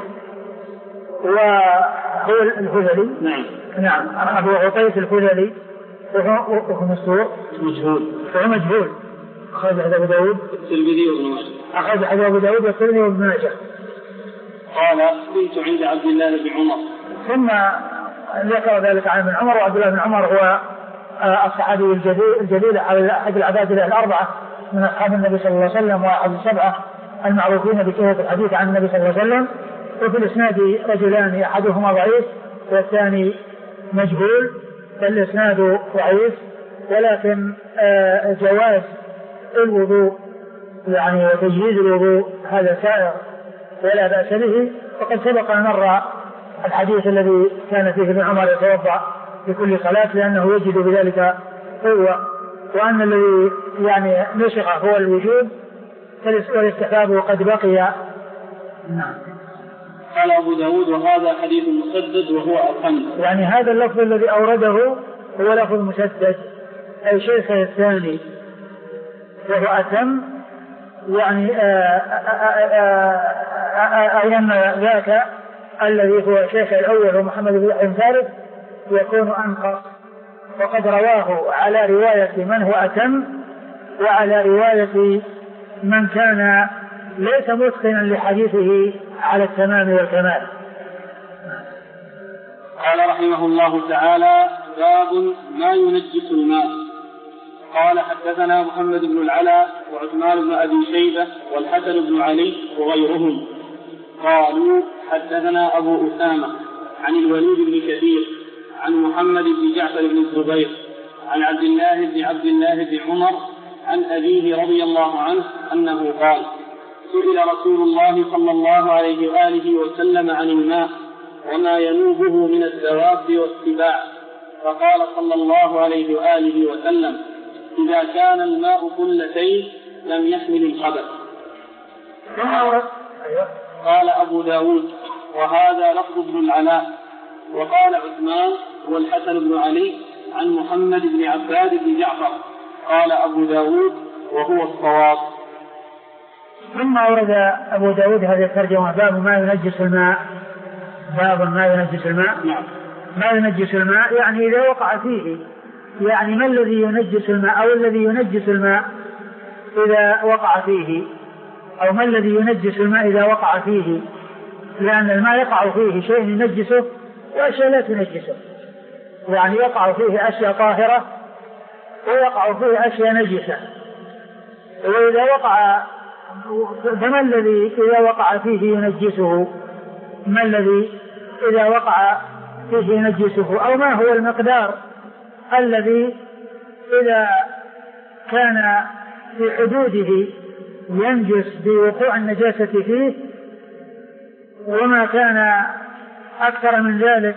وهو الهذلي نعم نعم أبو غطيف الهذلي وهو مستور مجهول وهو مجهول. أخرج حديث أبو داود الترمذي وابن ماجه أخرج حديث أبو داود والترمذي وابن ماجه. قال كنت عند عبد الله بن عمر ثم ذكر ذلك عن ابن عمر، وعبد الله بن عمر هو الصحابي الجليل الجليل أحد العباد الأربعة من أصحاب النبي صلى الله عليه وسلم وأحد السبعة المعروفين بكثرة الحديث عن النبي صلى الله عليه وسلم. وفي الإسناد رجلان أحدهما ضعيف والثاني مجهول، فالإسناد ضعيف ولكن جواز الوضوء يعني تجهيز الوضوء هذا سائر ولا بأس به. وقد سبق أن مر الحديث الذي كان فيه ابن عمر يتوضأ في كل صلاة لأنه يجد بذلك قوة، وأن الذي يعني نسخ هو الوجوب والاستحباب وقد بقي. نعم. قال أبو داود وهذا حديث مسدد وهو أتم، يعني هذا اللفظ الذي أورده هو لفظ مسدد أي شيخه الثاني وهو أتم، يعني أي أن ذاك الذي هو شيخ الأول ومحمد بن يحيى فارس يكون أنقص، وقد رواه على رواية من هو أتم وعلى رواية من كان ليس متقنا لحديثه على التمام والكمال. قال رحمه الله تعالى باب ما ينجس الماء. قال حدثنا محمد بن العلاء وعثمان بن أبي شيبة والحسن بن علي وغيرهم قالوا حدثنا أبو أسامة عن الوليد بن كثير عن محمد بن جعفر بن الزبير عن عبد الله بن عبد الله بن عمر عن أبيه رضي الله عنه أنه قال سئل رسول الله صلى الله عليه وآله وسلم عن الماء وما ينوبه من الدواب والسباع، فقال صلى الله عليه وآله وسلم إذا كان الماء قلتين لم يحمل الخبث. قال أبو داود وهذا لفظ ابن العلاء. وقال عثمان والحسن بن علي عن محمد بن عباد بن جعفر. قال أبو داود وهو الصواب. ثم أورد أبو داود هذه الترجمة باب ما ينجس الماء. باب ما ينجس الماء. نعم. ما ينجس الماء يعني إذا وقع فيه، يعني ما الذي ينجس الماء أو الذي ينجس الماء إذا وقع فيه، أو ما الذي ينجس الماء إذا وقع فيه، لأن الماء يقع فيه شيء ينجسه وأشياء لا تنجسه، يعني يقع فيه أشياء طاهرة ويقع فيه أشياء نجسة. وإذا وقع فما الذي إذا وقع فيه ينجسه، ما الذي إذا وقع فيه ينجسه، أو ما هو المقدار الذي إذا كان في حدوده ينجس بوقوع النجاسة فيه، وما كان أكثر من ذلك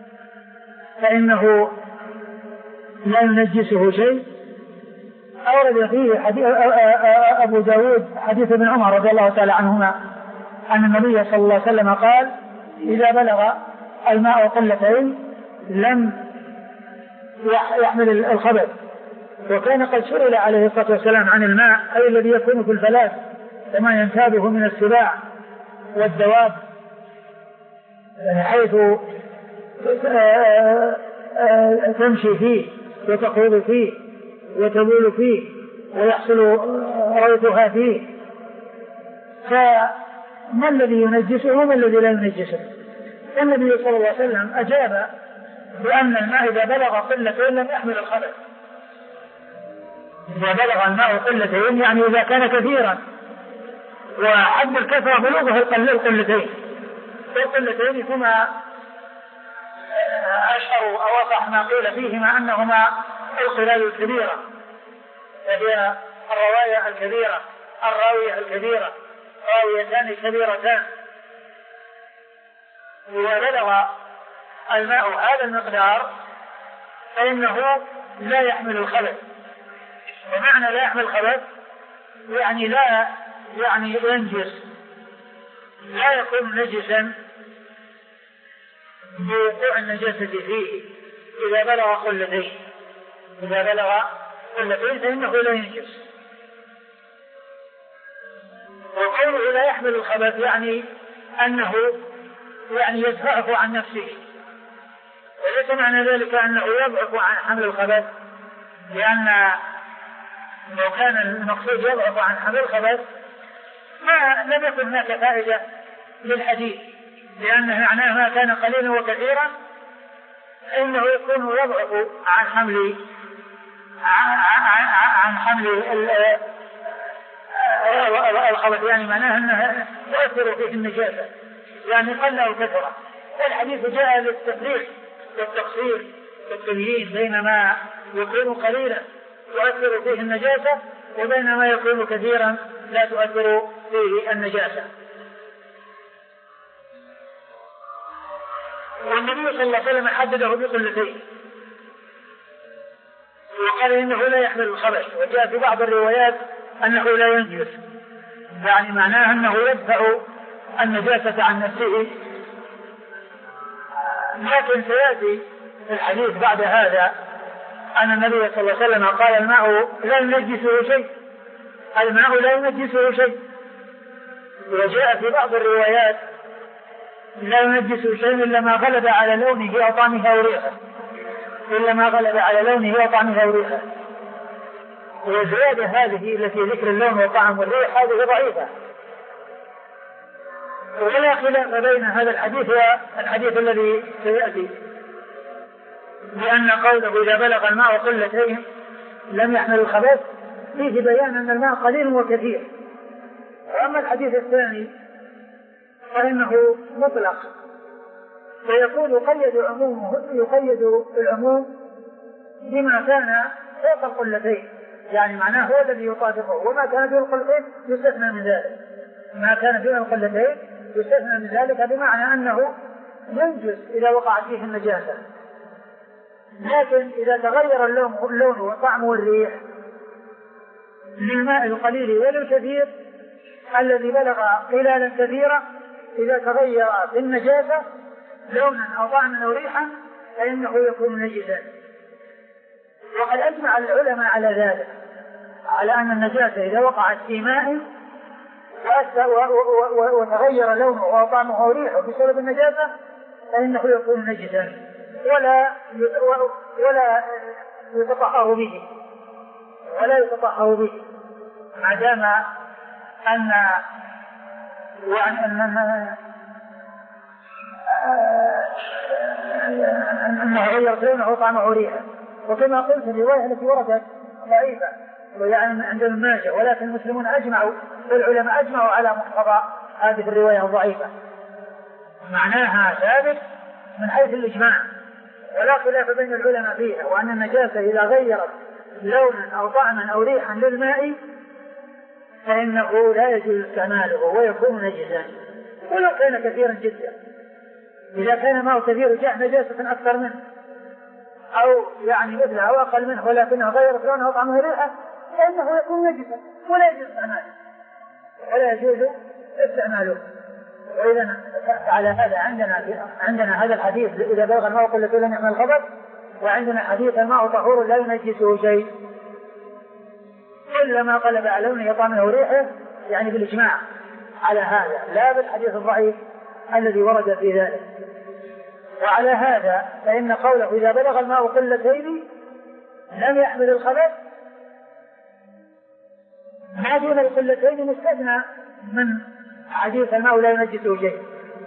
فإنه لا ينجسه شيء. أورد فيه حديث أبو داود حديث ابن عمر رضي الله تعالى عنهما أن النبي صلى الله عليه وسلم قال: إذا بلغ الماء قلتين لم يحمل الخبث. وكان قد سئل عليه الصلاة والسلام عن الماء أي الذي يكون في الفلاة وما ينتابه من السباع والدواب، حيث تمشي فيه وتخوض فيه وتبول فيه ويحصل روثها فيه، فما الذي ينجسه وما الذي لا ينجسه؟ النبي صلى الله عليه وسلم أجاب بأن الماء إذا بلغ قلتين لم يحمل الخبث. إذا بلغ الماء قلتين يعني إذا كان كثيرا، وحد الكثرة بلوغه القلتين، والقلتين هما أشهر أو أصح ما قيل فيهما أنهما القلال الكبيرة، وهي الرواية الكبيرة الراوية الكبيرة راويتان كبيرتان. إذا بلغ الماء هذا المقدار فإنه لا يحمل الخبث. ومعنى لا يحمل الخبث يعني لا يعني ينجس، لا يكون نجسا بوقوع النجاسة فيه إذا بلغ قلتين. إذا بلغ قلتين فإنه لا ينجس. وقوله لا يحمل الخبث يعني أنه يعني يدفعه عن نفسه، وليس معنى ذلك أنه يضعف عن حمل الخبث، لأن لو كان المقصود يضعف عن حمل الخبث ما لم يكن هناك فائدة للحديث، لأنه معناه ما كان قليلا وكثيرا إنه يكون يضعف عن حمل عن حمل الخبث، يعني معناه أنه يؤثر فيه النجاسة، يعني قل أو كثرة. والحديث جاء للتفريق والتقصير والتبيين بين ما يكون قليلا تؤثر فيه النجاسة وبين ما يكون كثيرا لا تؤثر فيه النجاسة. والنبي صلى الله عليه وسلم حدده بقلتين وقال إنه لا يحمل الخبث، وجاء في بعض الروايات أنه لا ينجس، يعني معناه أنه يدفع النجاسة عن نفسه. لكن سيأتي في الحديث بعد هذا أن النبي صلى الله عليه وسلم قال: الماء لا ينجسه شيء، الماء لا ينجسه شيء. وجاء في بعض الروايات: لا ينجسه شيء إلا ما غلب على لونه أو طعمه أو ريحه، إلا ما غلب على لونه أو طعمه أو ريحه. والزيادة هذه التي ذكر اللون والطعم والريح هذه ضعيفة، ولا خلاف بين هذا الحديث والحديث الذي سيأتي، لأن قوله إذا بلغ الماء قلتين لم يحمل الخبث فيه بيان أن الماء قليل وكثير. وأما الحديث الثاني فإنه مطلق، فيكون يقيد عمومه يقيد العموم بما كان فوق القلتين، يعني معناه هو الذي يطابقه، وما كان دون القلتين يستثنى من ذلك. ما كان دون القلتين يستثنى من ذلك، بمعنى أنه ينجس إذا وقعت فيه النجاسة. لكن إذا تغير اللون, اللون والطعم والريح للماء القليل والكثير الذي بلغ قلالا كثيرا، إذا تغير في النجاسة لونا أو طعما أو ريحا فإنه يكون نجسا. وقد أجمع العلماء على ذلك، على أن النجاسة إذا وقعت في ماء وتغير لونه أو طعمه أو ريحه بسبب النجاسة فإنه يكون نجسا ولا ولا يتطهر به ولا يتطهر به ما دام أن وأن أنه غير لونه أو طعمه أو ريحه. وكما قلت الرواية التي وردت ضعيفة ويعني عند ابن ماجه، ولكن المسلمون أجمعوا والعلماء أجمعوا على مقتضى هذه الرواية الضعيفة، معناها ثابت من حيث الإجماع، ولا خلاف بين العلماء فيها، وأن النجاسة إذا غيرت لونا أو طعما أو ريحا للماء فإنه لا يجوز استعماله ويكون نجسا ولو كان كثيرا جدا. إذا كان ماء كثير جاء نجاسة أكثر منه أو يعني مثله أو أقل منه ولكنها غيرت لونه وطعمه وريحه فإنه يكون نجسا ولا يجوز استعماله ولا يجوز استعماله. وإذا على هذا عندنا عندنا هذا الحديث إذا بلغ الماء قلة لم يحمل الخبث، وعندنا حديث الماء طهور لا ينجسه شيء إلا ما قلب على لونه وطعمه وريحه، يعني بالإجماع على هذا لا بالحديث الضعيف الذي ورد في ذلك. وعلى هذا فإن قوله إذا بلغ الماء قلتين لم يحمل الخبث ما دون القلتين مستثنى من حديث الماء لا ينجسه شيء،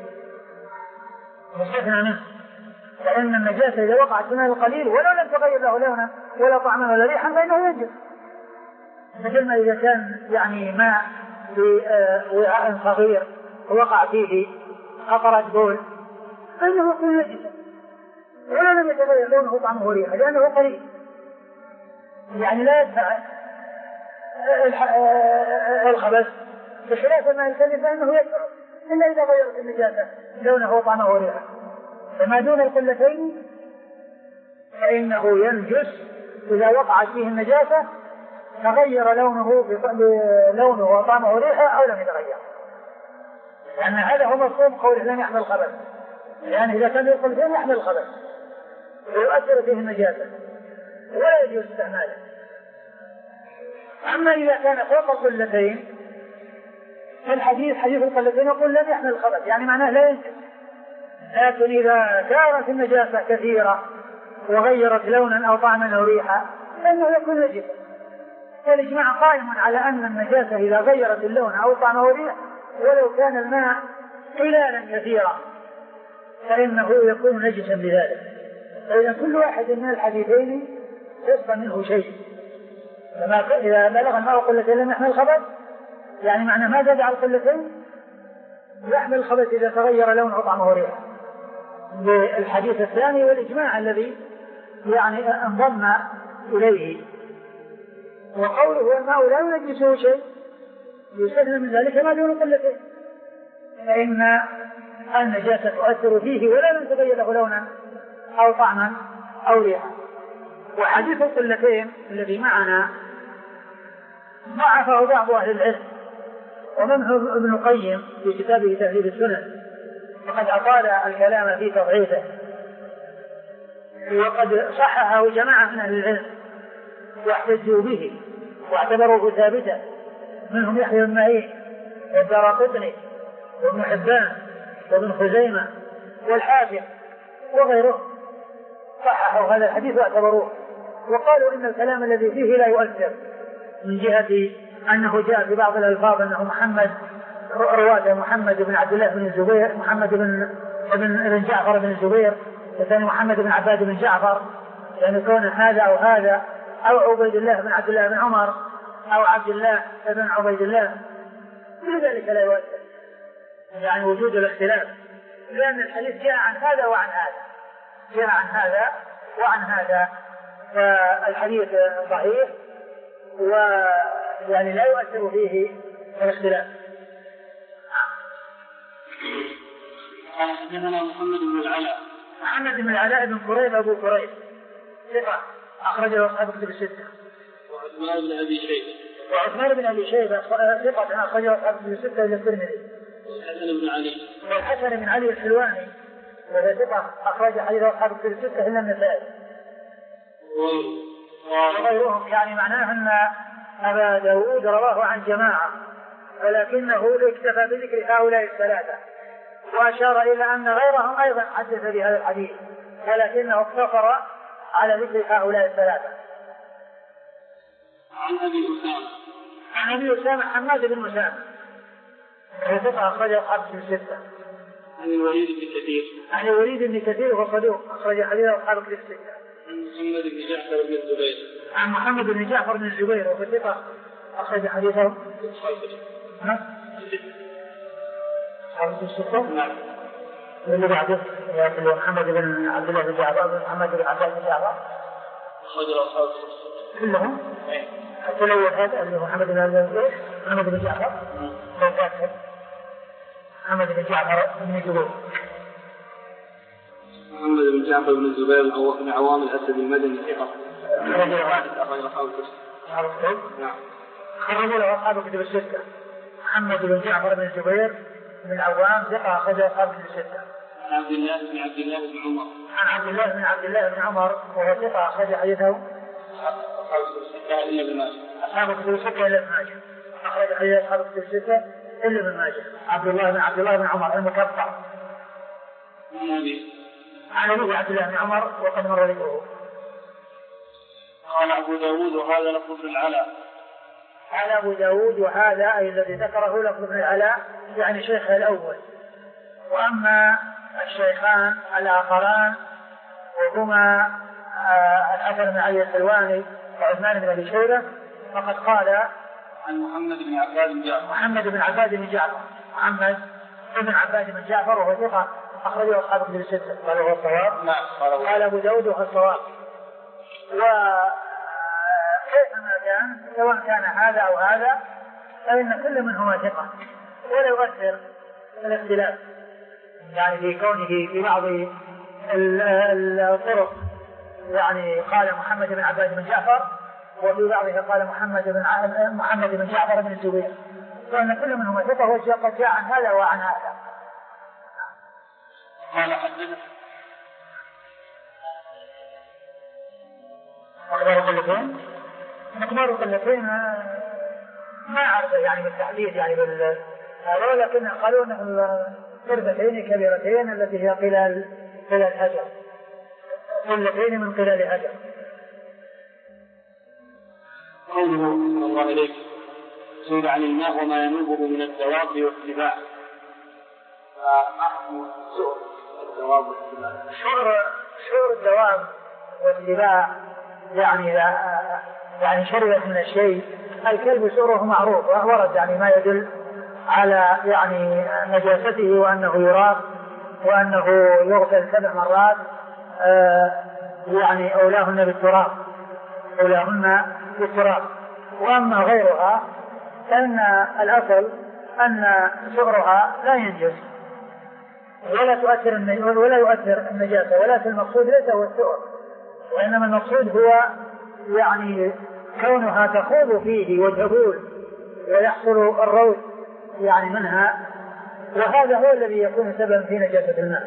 مستثنى منه، فإن النجاسة إذا وقعت في الماء القليل ولو لم تغير له لونه ولا طعما ولا ريحا فإنه ينجس. مثل ما إذا كان يعني ماء في وعاء صغير ووقع فيه قطرة بول فإنه يكون نجسا ولو لم يتغير لونه وطعمه وريحه لأنه قليل، يعني لا يدفع الخبث بخلاف الماء الكثير فإنه يدفع إلا إذا غيرت النجاسة لونه وطعمه وريحه. فما دون القلتين فإنه ينجس إذا وقعت فيه النجاسة تغير لونه لونه وطعمه وريحه أو لم يتغير، لأن هذا هو مفهوم قوله لم يحمل الخبث، يعني إذا كان القلتين يحمل الخبث ويؤثر فيه النجاسة ولا يجوز استعماله. أما إذا كان فوق القلتين فالحديث حديث القلتين يقول لم يحمل الخبث، يعني معناه لا ينجس. لكن إذا كانت النجاسة كثيرة وغيرت لونا أو طعما أو ريحا فإنه يكون نجسا. فالإجماع قائم على أن النجاسة إذا غيرت اللون أو طعم أو ريح ولو كان الماء قلالا كثيرا فإنه يكون نجسا بذلك. فإذا كل واحد من الحديثين يصدر منه شيء، فما إذا بلغ الماء قلتين لم يحمل الخبث يعني معنى ما زاد على القلتين يحمل الخبث إذا تغير لونه أو طعمه وريحه بالحديث الثاني والإجماع الذي يعني انضم إليه. وقوله الماء لا ينجسه شيء يستثنى من ذلك ما دون قلتين، فإن النجاسة تؤثر فيه ولا لم تغير له لونا أو طعما أو ريحا. وحديث القلتين الذي معنا ضعفه بعض أهل العلم ومنه ابن القيم في كتابه تهذيب السنن، وقد أطال الكلام في تضعيفه، وقد صححه جماعة من أهل العلم واحتجوا به واعتبروه ثابتا، منهم يحيى بن معين والدارقطني وابن حبان وابن خزيمة والحاكم وغيره صححوا هذا الحديث واعتبروه، وقالوا إن الكلام الذي فيه لا يؤثر من جهة أنه جاء في بعض الألفاظ أنه محمد رواته محمد بن عبد الله بن الزبير محمد بن بن جعفر بن الزبير وثاني محمد بن عباد بن جعفر، يعني كون هذا أو هذا أو عبيد الله بن عبد الله بن عمر أو عبد الله بن عبيد الله كل ذلك لا يؤثر، يعني وجود الاختلاف، لأن الحديث جاء عن هذا وعن هذا جاء عن هذا وعن هذا، فالحديث صحيح ويعني لا يؤثر فيه الاختلاف. قال حدثنا محمد بن العلاء محمد بن العلاء بن قريب أبو قريب ثقة أخرجه أصحاب الكتب الستة. وعثمان بن أبي شيبة وعثمان بن أبي شيبة ثقة أخرجه أصحاب الكتب الستة إلى الترمذي. والحسن بن علي والحسن بن علي الحلواني وهو ثقة أخرج حديث أصحاب الكتب الستة إلا النسائي وغيرهم، يعني معناه أن أبا داود رواه عن جماعة ولكنه اكتفى بذكر هؤلاء الثلاثة، وأشار إلى أن غيرهم أيضا حدث بهذا الحديث ولكنه اقتصر على ذكر هؤلاء الثلاثة. عن أبي أسامة عن أبي أسامة حماد بن أسامة ثقة أخرج أصحاب الستة. عن الوليد بن كثير عن الوليد بن كثير وهو صدوق أخرج حديث أصحاب الستة. عن محمد بن جعفر بن الزبير عن محمد بن جعفر بن الزبير وهو ثقة أخرج حديثه نعم أصحاب الستة. نعم. اللي بعده يقول محمد بن عبد الله بن جعفر محمد بن عبد الله بن جعفر خرج أصحاب كلهم حتى لو هذا اللي هو محمد بن محمد بن جعفر محمد بن جعفر بن الزبير محمد بن جعفر بن الزبير بن عوام الأسد المدني ثقة أخرج أصحاب الكتب. نعم. خرجوا له أصحاب الكتب الستة. محمد بن جعفر بن الزبير بن عوام ثقة أخرج أصحاب الكتب الستة. عن عبد الله بن عبد الله بن عمر. عن عبد الله بن عبد الله بن عمر وهو ثقة أخرج حديثه أصحاب الكتب الستة إلا ابن ماجه. أصحاب الكتب الستة إلا ابن ماجه. أخرج حديث أصحاب الكتب الستة إلا ابن ماجه. عبد الله بن عبد الله بن عمر المكفر. عن أبي عبد الله بن عمر وقد مر ذكره. قال أبو داود وهذا لفظ ابن العلاء. قال أبو داود وهذا أي الذي ذكره لفظ ابن العلاء يعني شيخه الأول. وأما الشيخان الآخران وهما الحسن بن علي الحلواني وعثمان بن أبي شيبة فقد قال عن محمد بن عباد بن جعفر. محمد بن عباد بن جعفر محمد بن عباد بن جعفر وهو ثقة أخرجه أصحاب الكتب الستة. قال هو الصواب. نعم. قال أبو داود وهو الصواب. وكيفما كان سواء كان هذا أو هذا فإن كل منهما ثقة ولا يؤثر الاختلاف يعني في كونه في بعض الطرق يعني قال محمد بن عباد بن جعفر وفي بعضها قال محمد بن محمد بن جعفر بن الزبير فإن كل منهما ثقة وقد جاء عن هذا وعن هذا. قال حدثنا مقدار قلتين مقدار قلتين ما أعرف يعني بالتحديد يعني بال هذا لكن قالوا أنه قربتين كبيرتين التي هي قلال قلال هجر قلتين من قلال هجر. قوله صلى الله عليه سئل عن الماء وما ينوبه من الدواب والسباع فما حكم سؤر الدواب والسباع؟ سؤر سؤر الدواب والسباع يعني يعني شربت من الشيء الكلب سؤره معروف ورد يعني ما يدل على يعني نجاسته وأنه يراق وأنه يغسل سبع مرات آه يعني أولاهن بالتراب أولاهن بالتراب. وأما غيرها فإن الأصل أن سؤرها لا ينجس ولا تؤثر ولا يؤثر النجاسة ولكن المقصود ليس هو السؤر وإنما المقصود هو يعني كونها تخوض فيه وتبول ويحصل الروث يعني منها وهذا هو الذي يكون سببا في نجاسة الماء.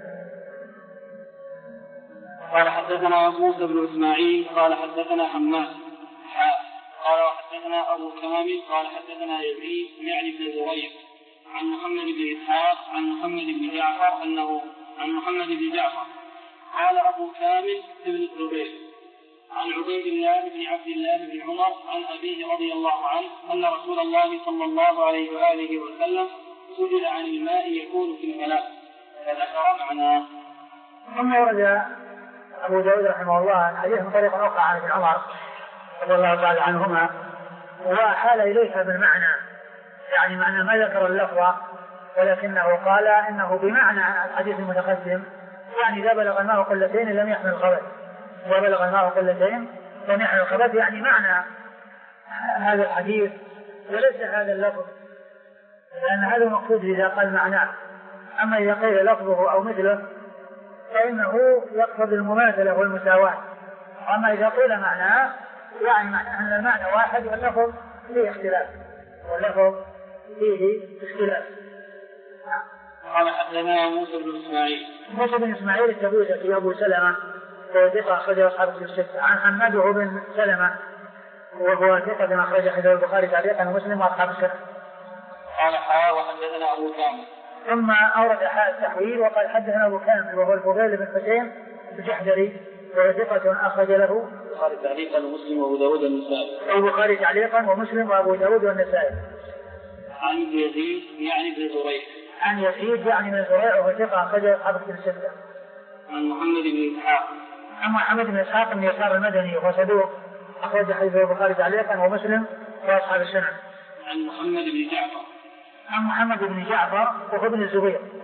قال حدثنا موسى بن إسماعيل قال حدثنا حماد قال وحدثنا أبو كامل قال حدثنا يزيد يعني بن زريع عن محمد بن إسحاق عن محمد بن جعفر أنه عن محمد بن جعفر قال أبو كامل بن الزبير عن عبيد الله بن عبد الله بن عمر عن أبيه رضي الله عنه أن رسول الله صلى الله عليه وآله وسلم سئل عن الماء يكون في الفلاح فذكر معناه. ثم ورد أبو داود رحمه الله حديث من طريق أخرى عن ابن عمر رضي الله تعالى عنهما وحال إليها بالمعنى يعني معنى ما ذكر اللفظ ولكنه قال إنه بمعنى الحديث المتقدم يعني إذا بلغ الماء قلتين لم يحمل الخبث إذا بلغ الماء قلتين لم يحمل الخبث يعني معنى هذا الحديث وليس هذا اللفظ لأن هذا المقصود إذا قال معناه. أما إذا قيل لفظه أو مثله فإنه يقصد المماثلة والمساواة. أما إذا قيل معناه يعني معنى أن المعنى واحد واللفظ فيه اختلاف واللفظ فيه اختلاف. قال حدثنا موسى بن إسماعيل موسى بن إسماعيل التبوذكي أبو سلمة وهو ثقة أخرجه أصحاب الكتب الستة. عن حماد بن سلمة وهو ثقة أخرج حديث البخاري تعليقا ومسلم وأصحاب السنة. قال حاء وحدثنا أبو كامل ثم أورد حاء التحويل وقال حدثنا أبو كامل وهو الفضيل بن حسين الجحدري وهو ثقة أخرج له البخاري تعليقا ومسلم وأبو داود والنسائي البخاري تعليقا ومسلم وأبو داود والنسائي. عن يزيد يعني بن زريع عن يزيد يعني بن زريع وهو ثقة أخرجه أصحاب الكتب الستة. عن محمد بن إسحاق عن محمد بن إسحاق بن يسار المدني وهو صدوق أخرج حديث البخاري تعليقا ومسلم وأصحاب السنة. عن محمد بن جعفر عن محمد بن جعفر وهو ابن الزبير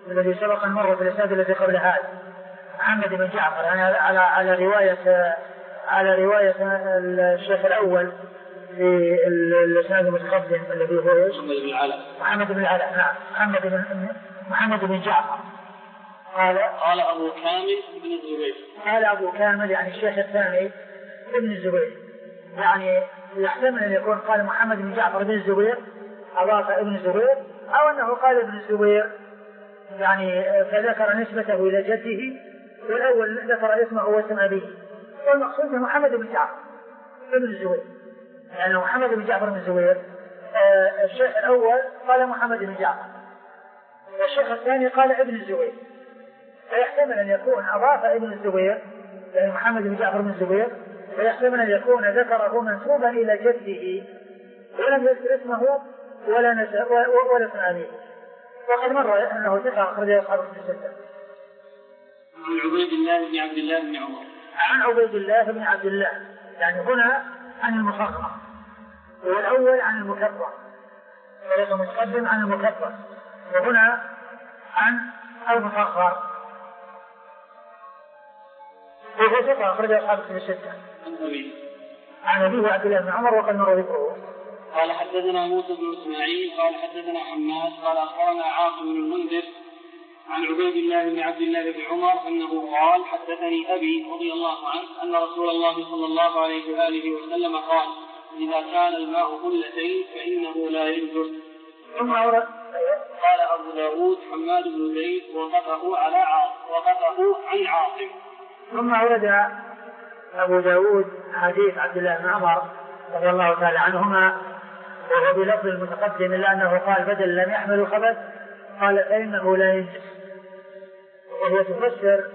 الذي سبق مر في الإسناد الذي قبل هذا محمد بن جعفر يعني على على رواية على رواية الشيخ الأول في الإسناد المتقدم الذي هو محمد بن العلاء محمد بن العلاء نعم محمد بن محمد بن جعفر قال قال أبو كامل بن الزبير قال أبو كامل يعني الشيخ الثاني ابن الزبير يعني يحتمل أن يكون قال محمد بن جعفر بن الزبير أضاف ابن الزبير أو أنه قال ابن الزبير يعني فذكر نسبته إلى جده والأول ذكر اسمه واسم أبيه والمقصود محمد بن جعفر ابن الزبير يعني محمد بن جعفر بن الزبير آه الشيخ الأول قال محمد بن جعفر والشيخ الثاني قال ابن الزبير فيحتمل أن يكون أضاف ابن الزبير يعني محمد بن جعفر بن الزبير فيحتمل أن يكون ذكره منسوبا إلى جده ولم يذكر اسمه ولا نسب ولا اسم أبيه وقد مر أنه ثقة أخرجه أصحاب الستة. عن عبيد الله بن عبد الله بن عمر عن عبيد الله بن عبد الله يعني هنا عن المخضرم والأول عن المكبر وليس متقدم عن المكبر وهنا عن المصغر وهو ثقة أخرجه أصحاب الستة. عن أبيه عبد الله بن عمر وقد مر ذكره. قال حدثنا موسى بن اسماعيل قال حدثنا حماد قال اخبرنا عاصم بن المنذر عن عبيد الله بن عبد الله بن عمر انه قال حدثني ابي رضي الله عنه ان رسول الله صلى الله عليه واله وسلم قال اذا كان الماء قلتين فانه لا ينجس. ثم ورد قال ابو داود حماد بن زيد وقفه على عاصم وقفه عن عاصم. ثم ورد ابو داود حديث عبد الله بن عمر رضي الله تعالى عنهما وهو بلفظ المتقدم إلا أنه قال بدل لم يحمل خبث قال فإنه لا ينجس وهي تفسر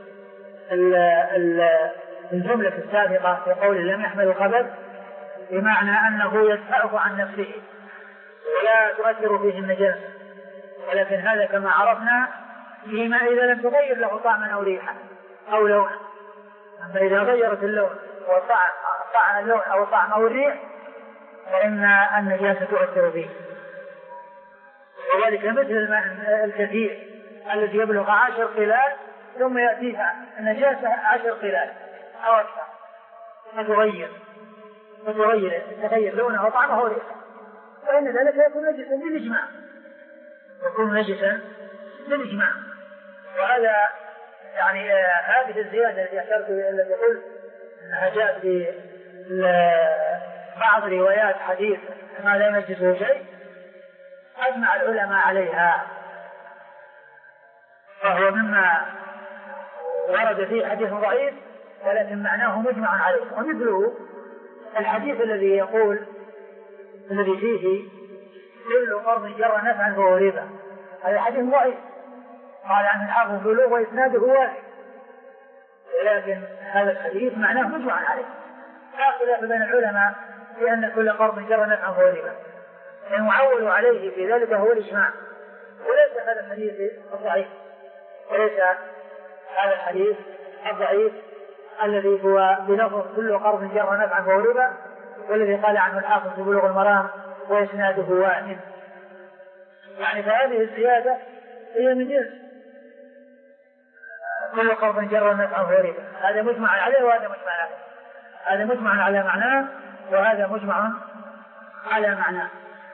الجملة السابقة في قول لم يحمل خبث بمعنى أنه يدفعه عن نفسه ولا تؤثر فيه النجاسة ولكن هذا كما عرفنا فيما إذا لم تغير له طعما أو ريحا أو لونا أما إذا غيرت اللون وطعم اللون أو طعم أو الريح فإن النجاسة تؤثر فيه وذلك مثل الماء الكثير الذي يبلغ عشر قلال ثم يأتيها النجاسة عشر قلال أو أكثر فتغير فتغير تغير لونه وطعمه وريحه فإن ذلك يكون نجسا بالإجماع يكون نجسا بالإجماع. وهذا يعني آه هذه الزيادة التي أشرت التي قلت أنها جاءت في بعض روايات حديث ما لا ينجسه شيء أجمع العلماء عليها فهو مما ورد فيه حديث ضعيف ولكن معناه مجمع عليه ومثله الحديث الذي يقول الذي فيه كل قرض جر نفعا فهو ربا هذا حديث ضعيف قال عن الحافظ بلوغ وإسناده واحد ولكن هذا الحديث معناه مجمع عليه لا خلاف بين العلماء لأن كل قرض جر نفعا فهو ربا المعول عليه في ذلك هو الإجماع وليس هذا الحديث الضعيف وليس هذا الحديث الضعيف الذي هو بلفظ كل قرض جر نفعا فهو ربا والذي قال عنه الحافظ في بلوغ المرام وإسناده واحد يعني فهذه الزيادة هي من جنس كل قرض جر نفعا فهو ربا هذا مجمع عليه وهذا مجمع عليه هذا مجمع على معناه وهذا مجمع على معناه.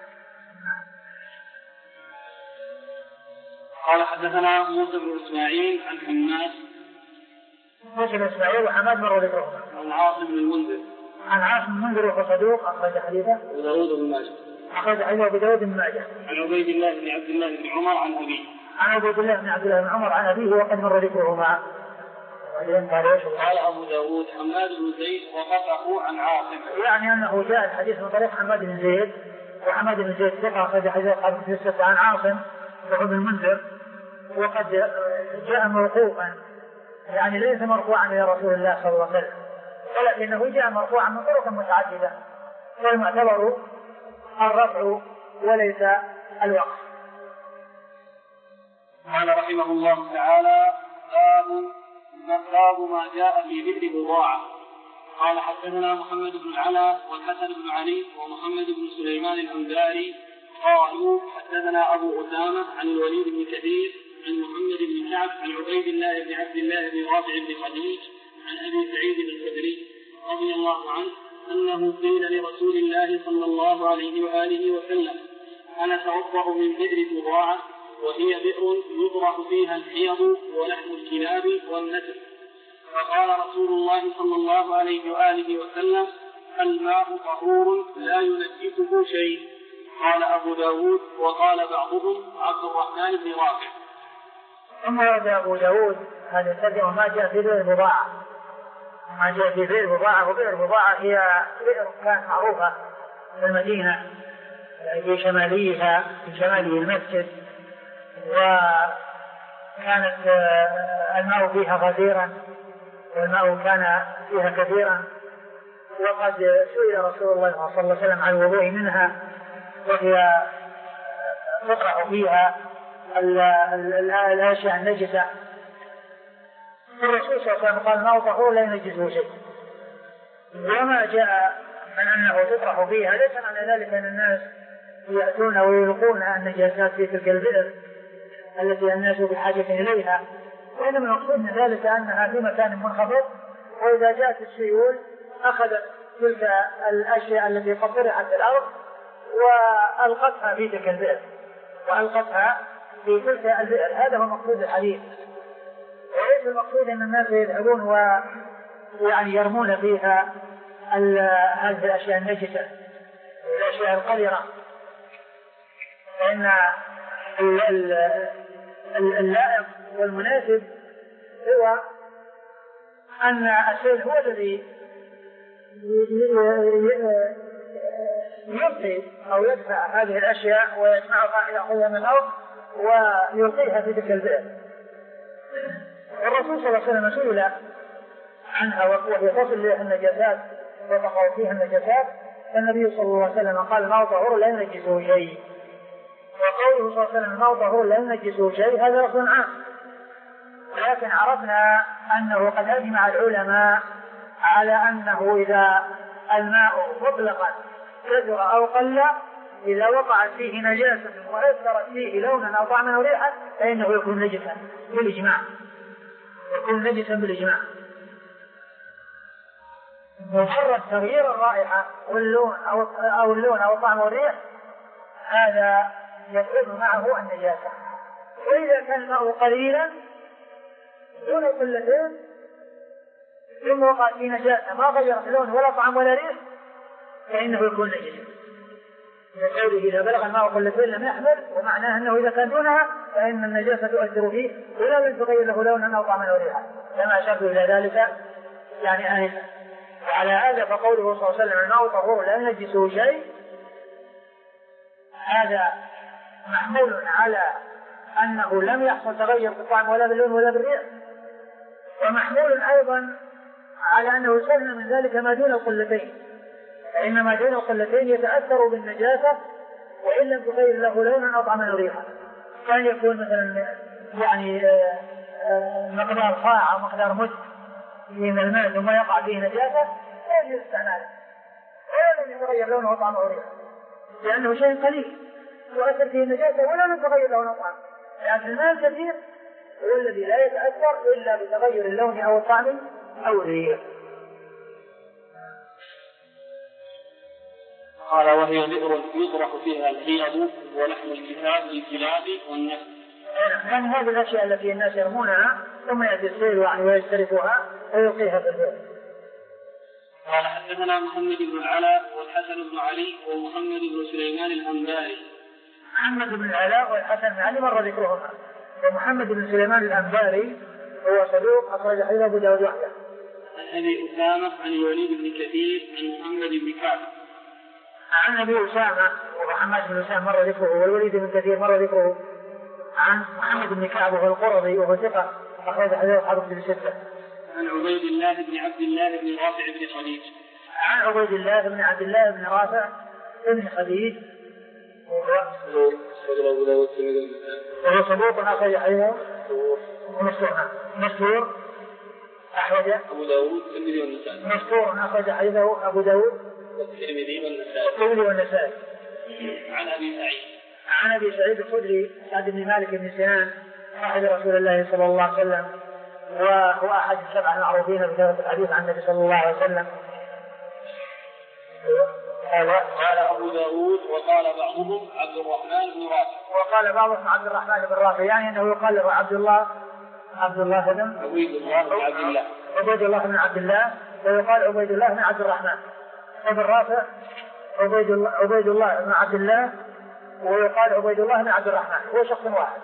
قال حدثنا موسى بن اسماعيل عن حماد موسى بن اسماعيل وحماد مر ذكرهما عن عاصم بن المنذر عن عاصم بن المنذر وهو صدوق أخرج حديثه وداود بن ماجه أخرج حديثه بداود بن ماجه عن عبيد الله بن عبد الله بن عمر عن أبيه عن عبيد الله بن عبد الله بن عمر عن أبيه وقد مر ذكرهما. قال أبو داود حماد بن زيد وقفه عن عاصم يعني أنه جاء الحديث من طريق حماد بن زيد وحماد بن زيد ثقة أخرج حديث أصحاب الستة عن عاصم بن المنذر وقد جاء موقوفا يعني ليس مرفوعا إلى رسول الله صلى الله عليه وسلم ولكنه جاء مرفوعا من طرق متعددة والمعتبر الرفع وليس الوقف. قال رحمه الله تعالى باب باب ما جاء في بئر بضاعة. قال حدثنا محمد بن العلاء والحسن بن علي ومحمد بن سليمان الأنباري قالوا حدثنا أبو أسامة عن الوليد بن كثير عن محمد بن كعب عن عبيد الله بن عبد الله بن رافع بن خديج عن أبي سعيد الخدري رضي الله عنه أنه قيل لرسول الله صلى الله عليه وآله وسلم: أنا أتوضأ من بئر بضاعة وهي بئر يطرح فيها الحيض ولحم الكلاب والنسل. فقال رسول الله صلى الله عليه وآله وسلم: الماء طهور لا ينجسه شيء. قال أبو داود وقال بعضهم عبد الرحمن بن رافع. ثم ورد أبو داود هذا الترجمة ما جاء في بئر بضاعة، ما جاء في بئر بضاعة. وبئر بضاعة هي بئر كانت معروفة في المدينة في شماليها في شمالي المسجد، وكانت الماء فيها غزيرا والماء كان فيها كثيرا. وقد سئل رسول الله صلى الله عليه وسلم عن الوضوء منها، وهي تطرح فيها الأشياء النجسة. الرسول صلى الله عليه وسلم قال: الماء طهور لا ينجسه شيء. وما جاء من أنه تطرح فيها ليس معنى ذلك أن الناس يأتون ويلقون النجاسات في تلك البئر التي الناس بحاجة إليها، وإنما المقصود من ذلك أنها في مكان منخفض، وإذا جاءت السيول أخذت تلك الأشياء التي قد طرحت في الأرض وألقتها في تلك البئر وألقتها في تلك البئر. هذا هو مقصود الحديث، وليس المقصود أن الناس يذهبون ويعني يرمون فيها هذه الأشياء النجسة الأشياء القذرة. فإن اللائق والمناسب هو أن السيل هو الذي يلقي أو يدفع هذه الأشياء ويجمعها يأخذها من الأرض ويلقيها في تلك البئر. الرسول صلى الله عليه وسلم سئل عنها وهي تصل لها النجاسات وتقع فيها النجاسات، فالنبي صلى الله عليه وسلم قال: الماء طهور لا ينجسه شيء. وقوله صلى الله عليه وسلم: الماء طهور لا ينجسه شيء، هذا لفظ عام، ولكن عرفنا أنه قد أجمع العلماء على أنه إذا الماء مطلقا كثر أو قل، إذا وقعت فيه نجاسة وأثرت فيه لونا أو طعما أو ريحا فإنه يكون نجسا بالإجماع، يكون نجسا بالإجماع. مجرد تغيير الرائحة واللون أو أو اللون أو الطعم أو الريح هذا يكون معه النجاسة. وإذا كان الماء قليلا دون قلتين ثم وقع فيه نجاسة ما غيرت لون ولا طعم ولا ريح فإنه يكون نجسا. لقوله: إذا بلغ الماء قلتين لم يحمل، ومعناه أنه إذا كان دونها فإن النجاسة تؤثر فيه ولا لم تغير له لونا أو طعما أو ريحا، كما أشرت إلى ذلك يعني آنفا. وعلى هذا فقوله صلى الله عليه وسلم: الماء طهور لا ينجسه شيء، هذا محمول على أنه لم يحصل تغير في الطعم ولا باللون ولا بالريح، ومحمول أيضا على أنه سلم من ذلك ما دون القلتين، فإن ما دون القلتين يتأثر بالنجاسة وإن لم تغير له لونا أو طعما أو ريحا. كان يكون مثلا يعني مقدار صاع أو مقدار مد من الماء ثم يقع فيه نجاسة لا يجوز استعماله ولا لم يتغير لونه أو طعمه أو ريحه، لأنه شيء قليل وأثر فيه النجاسة ولا لم يتغير لونه أو طعمه. لكن الماء الكثير هو الذي لا يتأثر إلا بتغير اللون أو الطعم أو الريح. قال: وهي بئر يطرح فيها الحيض ولحم الكتاب للكلاب والنسل. يعني هذه الأشياء التي الناس يرمونها ثم يأتي السيل ويسترفها ويلقيها في البئر. قال: حدثنا محمد بن العلاء والحسن بن علي ومحمد بن سليمان الأنباري. محمد بن العلاء والحسن بن علي مر ذكرهما، ومحمد بن سليمان الأنباري هو صدوق أخرج حديثه أبو داود وحده. عن أبي أسامة عن الوليد بن كثير عن محمد بن كعب. عن أبي أسامة ومحمد بن أسامة مر ذكره، والوليد بن كثير مر ذكره. عن محمد بن كعب وهو القرظي وهو ثقة أخرج حديثه أصحاب الكتب الستة. عن عبيد الله بن عبد الله بن رافع بن خديج. عن عبيد الله بن عبد الله بن رافع بن خديج وهو صدوق أخرج حديثه مستور أخرج أبو داود والترمذي والنسائي. مستور أخرج حديثه أبو داود والترمذي والنسائي. والنسائي. عن أبي سعيد عن أبي سعيد الخدري سعد بن مالك بن سنان صاحب رسول الله صلى الله عليه وسلم، وهو أحد السبعة المعروفين بكثرة الحديث عن النبي صلى الله عليه وسلم. قال أبو داود وقال بعضهم عبد الرحمن بن رافع. وقال بعضهم عبد الرحمن بن رافع، يعني أنه يقال له عبد الله عبد الله بن عبيد الله بن عبد الله عبيد الله بن عبد الله، ويقال عبيد الله بن عبد الرحمن. ابن رافع عبيد الله عبيد الله بن عبد الله، ويقال عبيد الله بن عبد الرحمن، هو شخص واحد.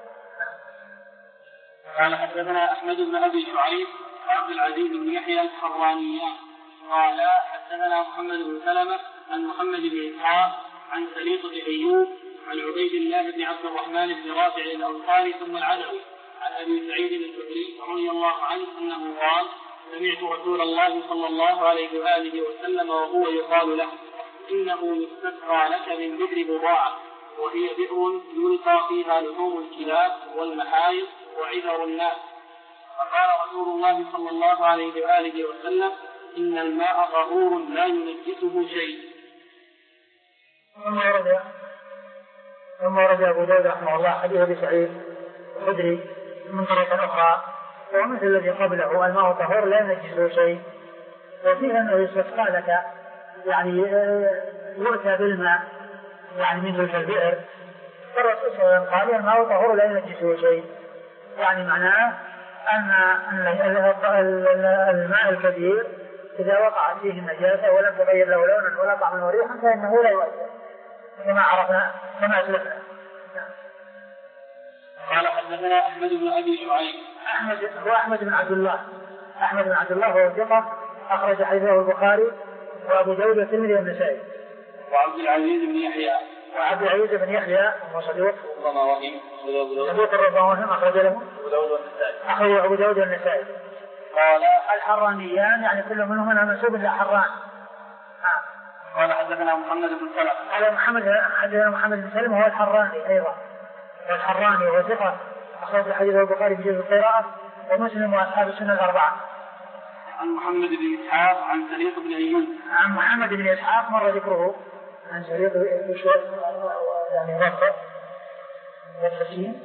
قال حدثنا أحمد بن أبي شعيب عبد العزيز بن يحيى الحرانيان قال حدثنا محمد بن سلمة عن محمد بن إسحاق عن سليط بن أيوب عن عبيد الله بن عبد الرحمن بن رافع الأنصاري ثم العدوي عن أبي سعيد الخدري رضي الله عنه أنه قال سمعت رسول الله صلى الله عليه وآله وسلم وهو يقال له إنه يستسقى لك من بئر بضاعة وهي بئر يلقى فيها لحوم الكلاب والمحايض وعذر الناس. فقال رسول الله صلى الله عليه وآله وسلم إن الماء طهور لا ينجسه شيء. ثم ورد ثم ورد أبو داود رحمه الله حديث أبي سعيد الخدري من طريقة أخرى ومثل الذي قبله الماء طهور لا ينجسه شيء، وفيه أنه يستسقى لك يعني يؤتى بالماء يعني منه في البئر، فالرسول صلى الله عليه وسلم قال الماء طهور لا ينجسه شيء، يعني معناه أن الماء الكبير إذا وقعت فيه النجاسة ولم تغير له لونا ولا طعما وريحا فإنه لا يؤثر كما عرفنا كما أسلفنا. قال حدثنا أحمد بن أبي شعيب. أحمد هو أحمد بن عبد الله أحمد بن عبد الله هو ثقة أخرج حديثه البخاري وأبو داود والترمذي والنسائي. وعبد العزيز بن يحيى وعبد العزيز بن يحيى وهو صدوق ربما وهم صدوق ربما وهم أخرج له أبو داود والنسائي أخرج أبو داود والنسائي. قال الحرانيان يعني كل منهما منسوب إلى حران. قال حدثنا محمد بن سلمة. على محمد حدثنا محمد بن سلمة هو الحراني أيضا، والحراني هو ثقة أخرج حديث البخاري في جزء القراءة ومسلم وأصحاب السنة الأربعة. عن محمد بن إسحاق عن سليط بن أيوب. عن محمد بن إسحاق مر ذكره عن سليط بشوي يعني رفع والتسليم.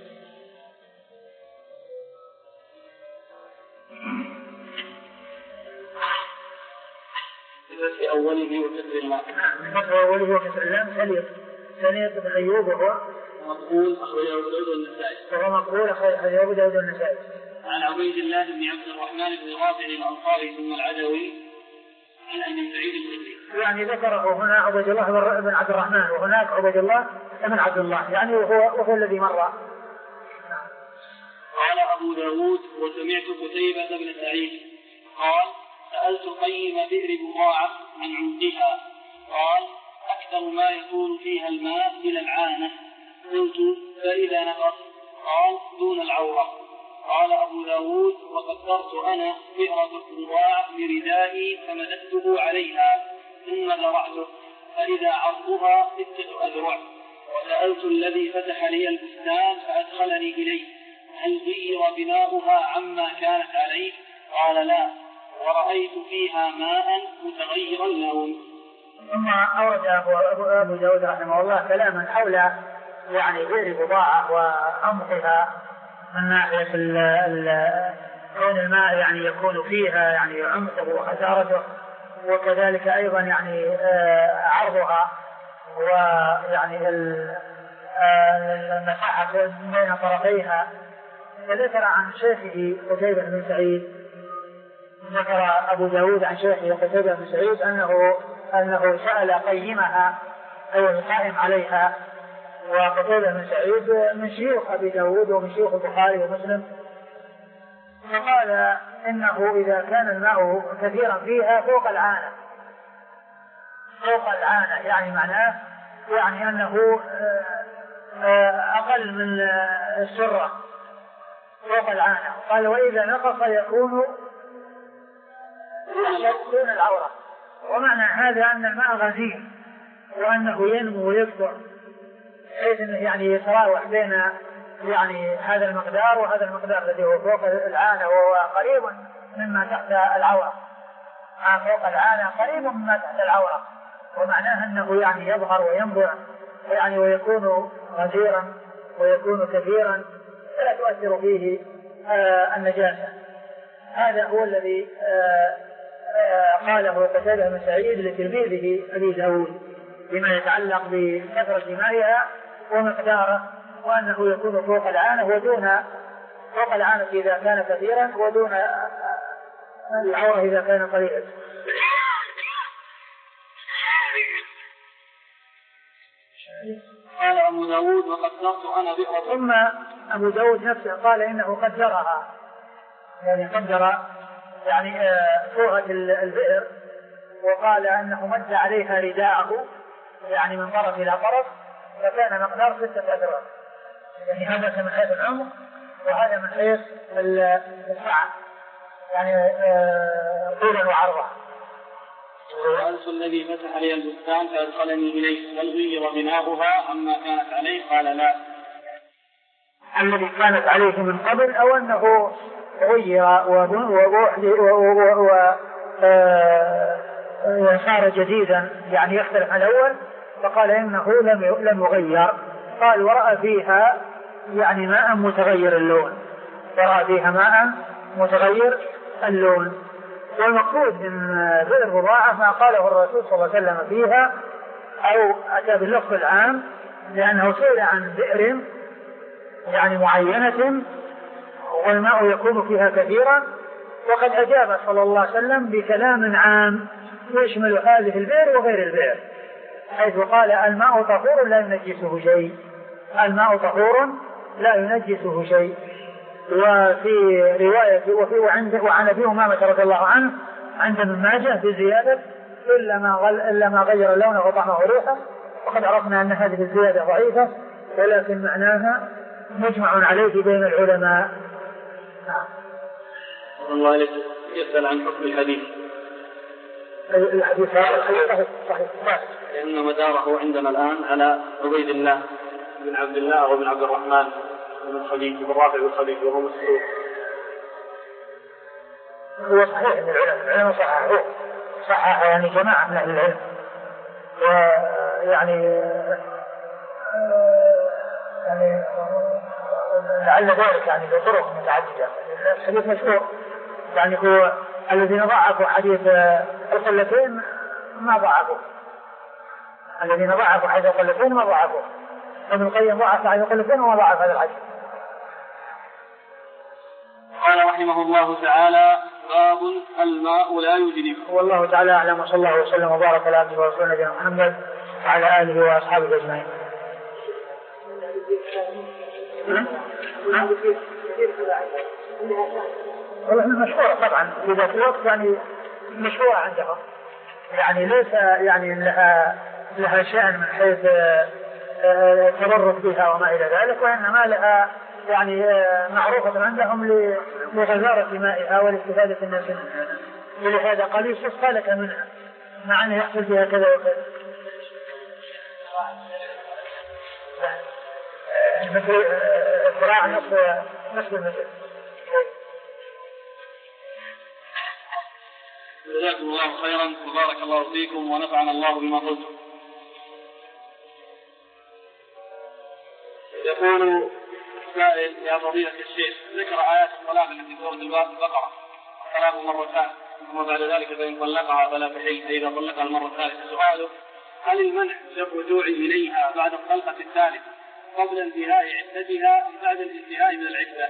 في أوله وكسر اللام. في أوله وكسر اللام سليط سليط بن أيوب وهو مقبول أخرجه أبو داود والنسائي. وهو مقبول أخرجه أبو داود والنسائي. عن عبيد الله بن عبد الرحمن بن رافع الأنصاري ثم العدوي عن أبي سعيد الخدري. يعني ذكره هنا عبيد الله بن عبد الرحمن وهناك عبيد الله بن عبد الله يعني وهو, وهو الذي مر. قال أبو داود وسمعت قتيبة بن سعيد قال سألت قيم بئر بضاعة عن عمدها قال أكثر ما يكون فيها الماء إلى العانة. قلت فإذا نقص قال دون العورة. قال أبو داود وقدرت أنا بئر بضاعة بردائي فمددته عليها ثم ذرعته فإذا عرضها ستة أذرع. وسألت الذي فتح لي البستان فأدخلني إليه هل غير بناؤها عما كانت عليه؟ قال لا ورأيت فيها ماء متغير اللون. ثم أورد أبو, أبو داود رحمه الله كلاما حول يعني غير بضاعة وأمطها من ناحية كون الماء يعني يكون فيها يعني عمقه وخسارته وكذلك أيضا يعني عرضها ويعني المساحة بين طرفيها. فذكر عن شيخه قتيبة بن سعيد ذكر أبو داود عن شيخه قتيبة بن سعيد أنه أنه سأل قيمها أي القائم عليها. وقتيبة بن سعيد من شيوخ أبي داود ومن شيوخ البخاري ومسلم، فقال إنه إذا كان الماء كثيرا فيها فوق العانة فوق العانة يعني معناه يعني أنه أقل من السرة فوق العانة. قال وإذا نقص يكون دون العورة. ومعنى هذا أن الماء غزير وأنه ينمو ويكبر بحيث أنه يعني يتراوح بين يعني هذا المقدار وهذا المقدار الذي هو فوق العانة وهو قريب مما تحت العورة. فوق العانة قريب مما تحت العورة ومعناه أنه يعني يظهر وينبع يعني ويكون غزيرا ويكون كثيرا فلا تؤثر فيه آه النجاسة. هذا هو الذي آه آه قاله قتادة بن سعيد لتلميذه أبي داود بما يتعلق بكثرة مائها ومقداره، وأنه يكون فوق العانة ودون فوق العانة إذا كان كثيرا ودون العورة إذا كان قليلا. قال أبو داود وقدرت أنا بئر. ثم أبو داود نفسه قال إنه قدرها، يعني قدر يعني فوهة البئر، وقال أنه مد عليها رداءه يعني من طرف إلى طرف، فكان مقدار ستة أذرع. يعني هذا من حيث العمق وهذا من حيث السعة، يعني طولا وعرضا. وأنس الذي فتح لي البستان فأدخلني إليه، هل غير بناؤها عما كانت عليه؟ قال لا. الذي كانت عليه من قبل، أو أنه غير وصار جديدا يعني يختلف عن الأول، فقال إنه لم يغير. قال ورأى فيها يعني ماء متغير اللون، ورأى فيها ماء متغير اللون. والمقصود من بئر بضاعة ما قاله الرسول صلى الله عليه وسلم فيها، أو أتى باللفظ العام، لأنه سئل عن بئر يعني معينة والماء يكون فيها كثيرا، وقد أجاب صلى الله عليه وسلم بكلام عام يشمل هذه البئر وغير البئر، حيث قال الماء طهور لا ينجسه شيء، الماء طهور لا ينجسه شيء. وفي رواية وفي وعند وعن أبي أمامة رضي الله عنه عند ابن ماجه بزيادة إلا ما غل إلا ما غير لونه وطعمه وريحه، وقد عرفنا أن هذه الزيادة ضعيفة، ولكن معناها مجمع عليه بين العلماء. الله عليك يسأل عن حكم الحديث. الحديث صحيح صحيح، لأن مداره عندنا الآن على عبيد الله بن عبد الله وابن عبد الرحمن بن الخليج بن رافع بن الخليج وهو مسلوب. هو صحيح ان العلماء العلماء صححوه صحح يعني جماعة من أهل العلم، ويعني يعني لعل ذلك يعني بطرق متعددة. الحديث مشهور، يعني هو الذين ضعفوا حديث القلتين ما ضعفوا، الذين ضعفوا حديث القلتين ما ضعفوا، ابن القيم ضعف حديث القلتين وما ضعف هذا الحديث. قال رحمه الله تعالى: باب الماء لا يجنب. والله تعالى أعلم، وصلى الله وسلم وبارك على عبده ورسوله نبينا محمد وعلى آله وأصحابه أجمعين. والله مشهورة طبعا في ذات الوقت، يعني مشهورة عندهم، يعني ليس يعني لها لها شأن من حيث تبرك بها وما إلى ذلك، وإنما لها يعني معروفة عندهم لغزارة مائها والاستفادة الناس منها، ولهذا قال يسقى لك منها مع أنه يحصل بها كذا وكذا. مثل الزراعة نصف نصف المثل. جزاكم الله خيرا وبارك الله فيكم ونفعنا الله بما قلتم. يقول سائل: يا فضيلة الشيخ، ذكر آيات الطلاق التي سورة البقرة الطلاق مرتان ثم بعد ذلك فإن طلقها فلا تحل إذا طلقها المرة الثالثة. سؤاله: هل المنع للرجوع إليها بعد الطلقة الثالثة قبل انتهاء عدتها أم بعد الانتهاء من العدة؟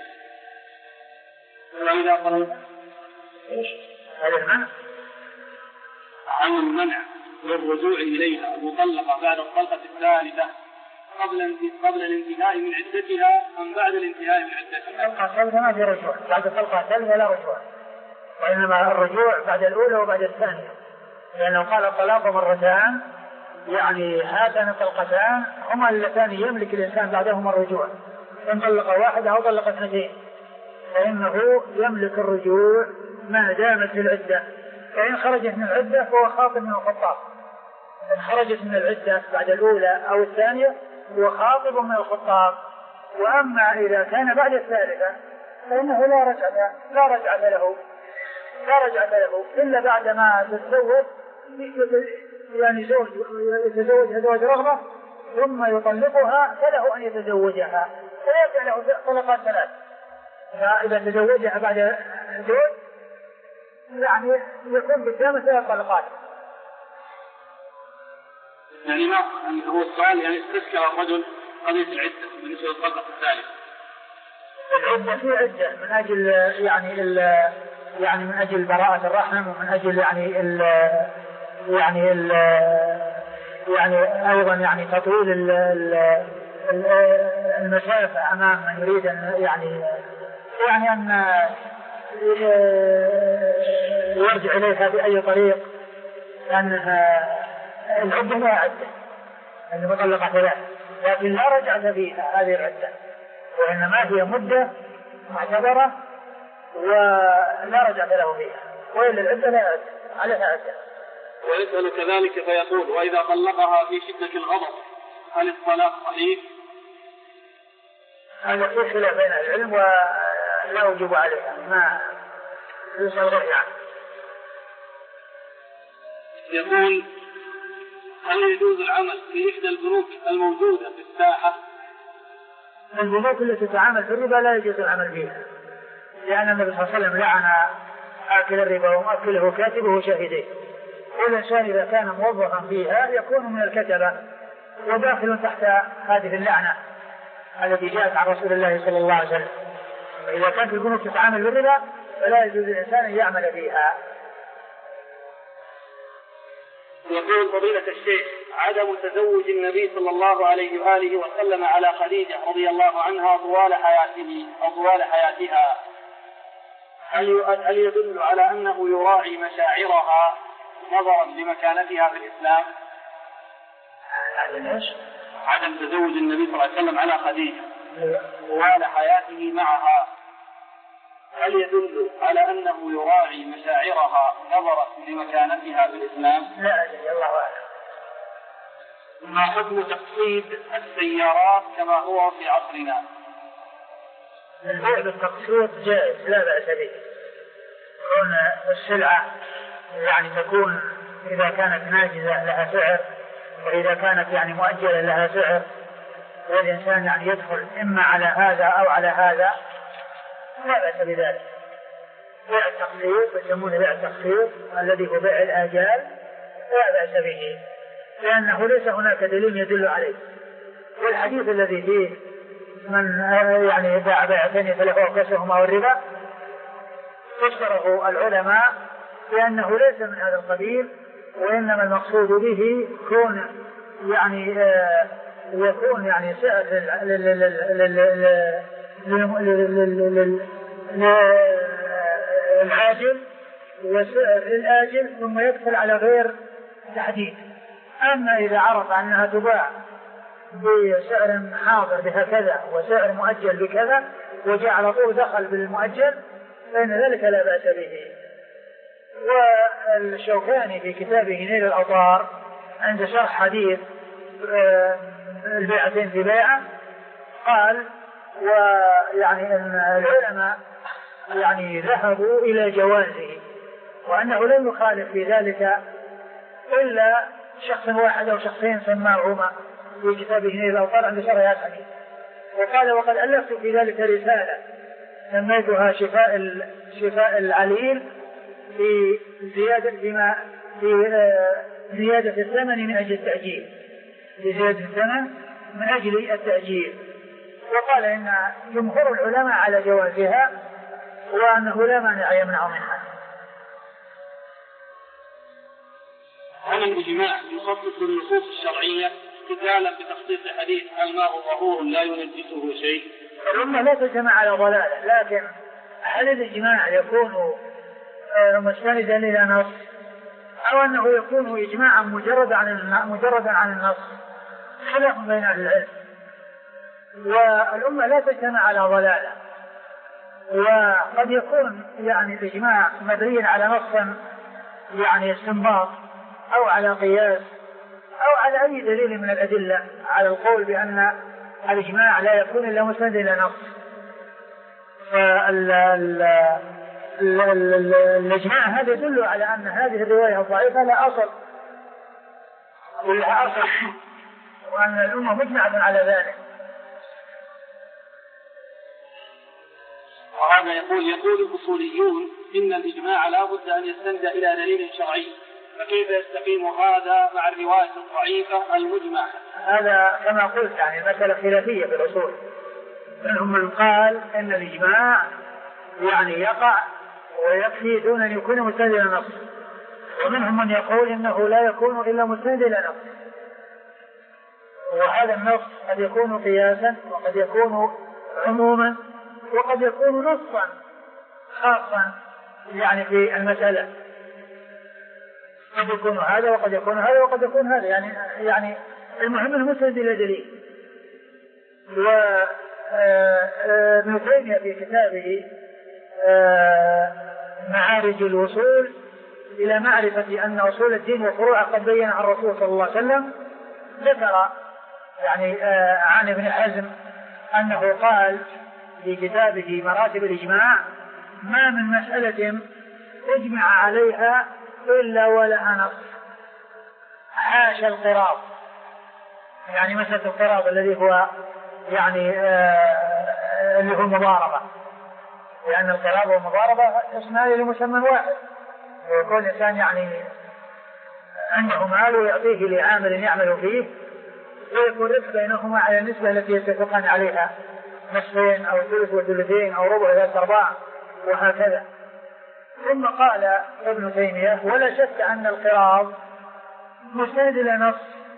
وإذا قرأت هذا المنع عن المنع للرجوع إليها المطلقة بعد الطلقة الثالثة قبل قبل الانتهاء من عدتها أم بعد الانتهاء من عدتها؟ الطلقة الثالثة ما في رجوع، بعد الطلقة الثالثة لا رجوع، وإنما الرجوع بعد الأولى وبعد الثانية، لأنه قال الطلاق مرتان، يعني هاتان الطلقتان هما اللتان يملك الإنسان بعدهما الرجوع، إن طلق واحدة أو طلق اثنتين فإنه يملك الرجوع ما دامت في العدة، فإن خرجت من العدة فهو خاطب من الخطاب، إن خرجت من العدة بعد الأولى أو الثانية هو خاطب من الخطاب. وأما إذا كان بعد الثالثة فإنه لا رجعة لا رجعة له لا رجعة له إلا بعد ما تتزوج، يعني زوج يتزوج زواج رغبة ثم يطلقها فله أن يتزوجها فيرجع له طلقات ثلاث. فإذا تزوجها بعد زوج يعني يكون بالتامة ثلاث طلقات. يعني ما هو السؤال يعني استذكر الرجل قضية العدة بالنسبة للطلقة الثالثة. العدة في عدة من أجل يعني ال يعني من أجل براءة الرحم ومن أجل يعني ال يعني ال يعني أيضا يعني تطويل ال ال المسافة أمام من يريد أن يعني يعني أن يرجع إليها بأي طريق، لأنها العدة لا عدة المطلقة ثلاث، لكن لا رجعة فيها هذه العدة، وإنما هي مدة معتبرة ولا رجعة له فيها، وإلا العدة لا عدة عليها عدة. ويسأل كذلك فيقول: وإذا طلقها في شدة الغضب هل الطلاق صحيح؟ هذا في خلاف بين العلم ولا أجيب عليها، ما يسأل غير يعني. يقول: هل يجوز العمل في إحدى البنوك الموجودة في الساحة؟ البنوك التي تتعامل في الربا لا يجوز العمل فيها، لأن النبي صلى الله عليه وسلم لعن آكل الربا ومؤكله وكاتبه وشاهديه، والإنسان إذا كان موظفا فيها يكون من الكتبة وداخل تحت هذه اللعنة التي جاءت عن رسول الله صلى الله عليه وسلم. فإذا كانت البنوك تتعامل بالربا فلا يجوز الإنسان أن يعمل فيها. يقول فضيلة الشيخ: عدم تزوج النبي صلى الله عليه وآله وسلم على خديجة رضي الله عنها طوال حياته أو طوال حياتها هل يدل على أنه يراعي مشاعرها نظرا لمكانتها في الإسلام؟ عدم تزوج النبي صلى الله عليه وسلم على خديجة طوال حياته معها هل يدل على أنه يراعي مشاعرها نظرا لمكانتها في الإسلام؟ لا أدري، الله أعلم. ما حكم تقسيط السيارات كما هو في عصرنا؟ البيع بالتقسيط جائز لا بأس به، كون السلعة يعني تكون إذا كانت ناجزة لها سعر، وإذا كانت يعني مؤجلة لها سعر، والإنسان يعني يدخل إما على هذا أو على هذا لا بأس بذلك. بيع التقسيط يسمونه بيع التقسيط الذي هو بيع الآجال لا بأس به، لأنه ليس هناك دليل يدل عليه. والحديث الذي فيه من يعني باع بيعتين يتلفوا كسرهما والربا فسره العلماء لأنه ليس من هذا القبيل، وإنما المقصود به كون يعني آه يكون يعني سعر العاجل وسعر الآجل ثم يدخل على غير تحديد. أما إذا عرف أنها تباع بسعر حاضر بهكذا وسعر مؤجل بكذا وجاء على طول دخل بالمؤجل فإن ذلك لا بأس به. والشوكاني في كتابه نيل الأوطار عند شرح حديث البيعتين في بيعة قال ويعني أن العلماء يعني ذهبوا إلى جوازه، وأنه لم يخالف في ذلك إلا شخص واحد أو شخصين سماهما في كتابه نيل الأوطار عند شرح الحديث. وقال: وقد ألفت في ذلك رسالة سميتها شفاء شفاء العليل في زيادة بما في زيادة الثمن من أجل التأجيل، في زيادة الثمن من أجل التأجيل. وقال إن جمهور العلماء على جوازها وأنه لا مانع يمنع منها. هل الإجماع يخصص النصوص الشرعية قتالا بتخصيص حديث الماء طهور لا ينجسه شيء؟ الأمة لا تجمع على ضلالة، لكن هل الإجماع يكون مستندا إلى نص أو أنه يكون إجماعا مجردا عن مجردا عن النص؟ خلاف بين أهل العلم. والأمة لا تجتمع على ضلالة، وقد يكون يعني الإجماع مبنيا على نص يعني استنباط أو على قياس أو على أي دليل من الأدلة على القول بأن الإجماع لا يكون إلا مستند إلى نص. فالإجماع هذا يدل على أن هذه الرواية الضعيفة لا أصل لها أصل وأن الأمة مجمعة على ذلك. وهذا يقول يقول الأصوليون إن الإجماع لا بد أن يستند إلى دليل شرعي، فكيف يستقيم هذا مع الرواية الضعيفة المجمع؟ هذا كما قلت يعني مسألة خلافية في الأصول، منهم من قال إن الإجماع يعني يقع ويكفي دون أن يكون مستند إلى نص، ومنهم من يقول إنه لا يكون إلا مستند إلى نص، وهذا النص قد يكون قياسا وقد يكون عموما وقد يكون نصا خاصا يعني في المسألة، قد يكون هذا وقد يكون هذا وقد يكون هذا، يعني يعني المهم المستند إلى دليل. وابن تيمية في كتابه معارج الوصول إلى معرفة أن أصول الدين وفروعه قد بين عن الرسول صلى الله عليه وسلم ذكر يعني عن ابن حزم أنه قال في كتابه مراتب الإجماع: ما من مسألة اجمع عليها إلا ولها نص حاشا القراض، يعني مسألة القراض الذي هو يعني آه اللي هو المضاربة، لأن القراض والمضاربة اسمان لمسمى واحد، ويكون الإنسان يعني عنده مال ويعطيه لعامل يعمل فيه ويكون ربح بينهما على النسبة التي يتفقان عليها، نصفين أو ثلث وثلثين أو ربع ثلاث أرباع وهكذا. ثم قال ابن تيمية: ولا شك أن القراض مستند إلى نص،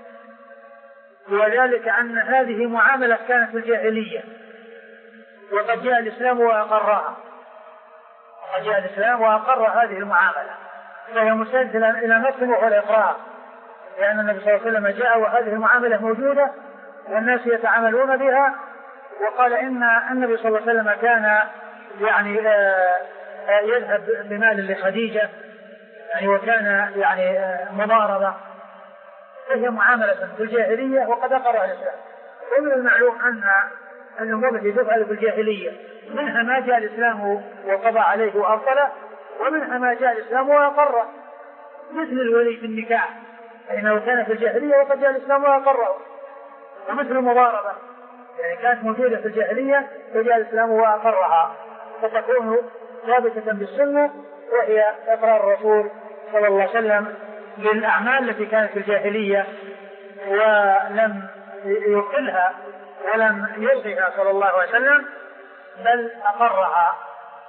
وذلك أن هذه معاملة كانت في الجاهلية وقد جاء الإسلام وأقرها، وقد جاء الإسلام وأقر هذه المعاملة، فهي مستند إلى نص وهو الإقرار، لأن النبي صلى الله عليه وسلم جاء وهذه المعاملة موجودة والناس يتعاملون بها، وقال إن النبي صلى الله عليه وسلم كان يعني يذهب بمال لخديجة يعني وكان يعني مضاربة، فهي معاملة في الجاهلية وقد أقرها الإسلام. ومن المعلوم أن الأمور التي تفعل في الجاهلية منها ما جاء الإسلام وقضى عليه وأبطله، ومنها ما جاء الإسلام وأقره، مثل الولي في النكاح فإنه كان في الجاهلية وقد جاء الإسلام وأقره، ومثل المضاربة يعني كانت موجودة في الجاهلية وجاء الإسلام وأقرها، فتكون ثابتة بالسنة، وهي إقرار الرسول صلى الله عليه وسلم للأعمال التي كانت في الجاهلية ولم يقلها ولم يلغيها صلى الله عليه وسلم بل أقرها.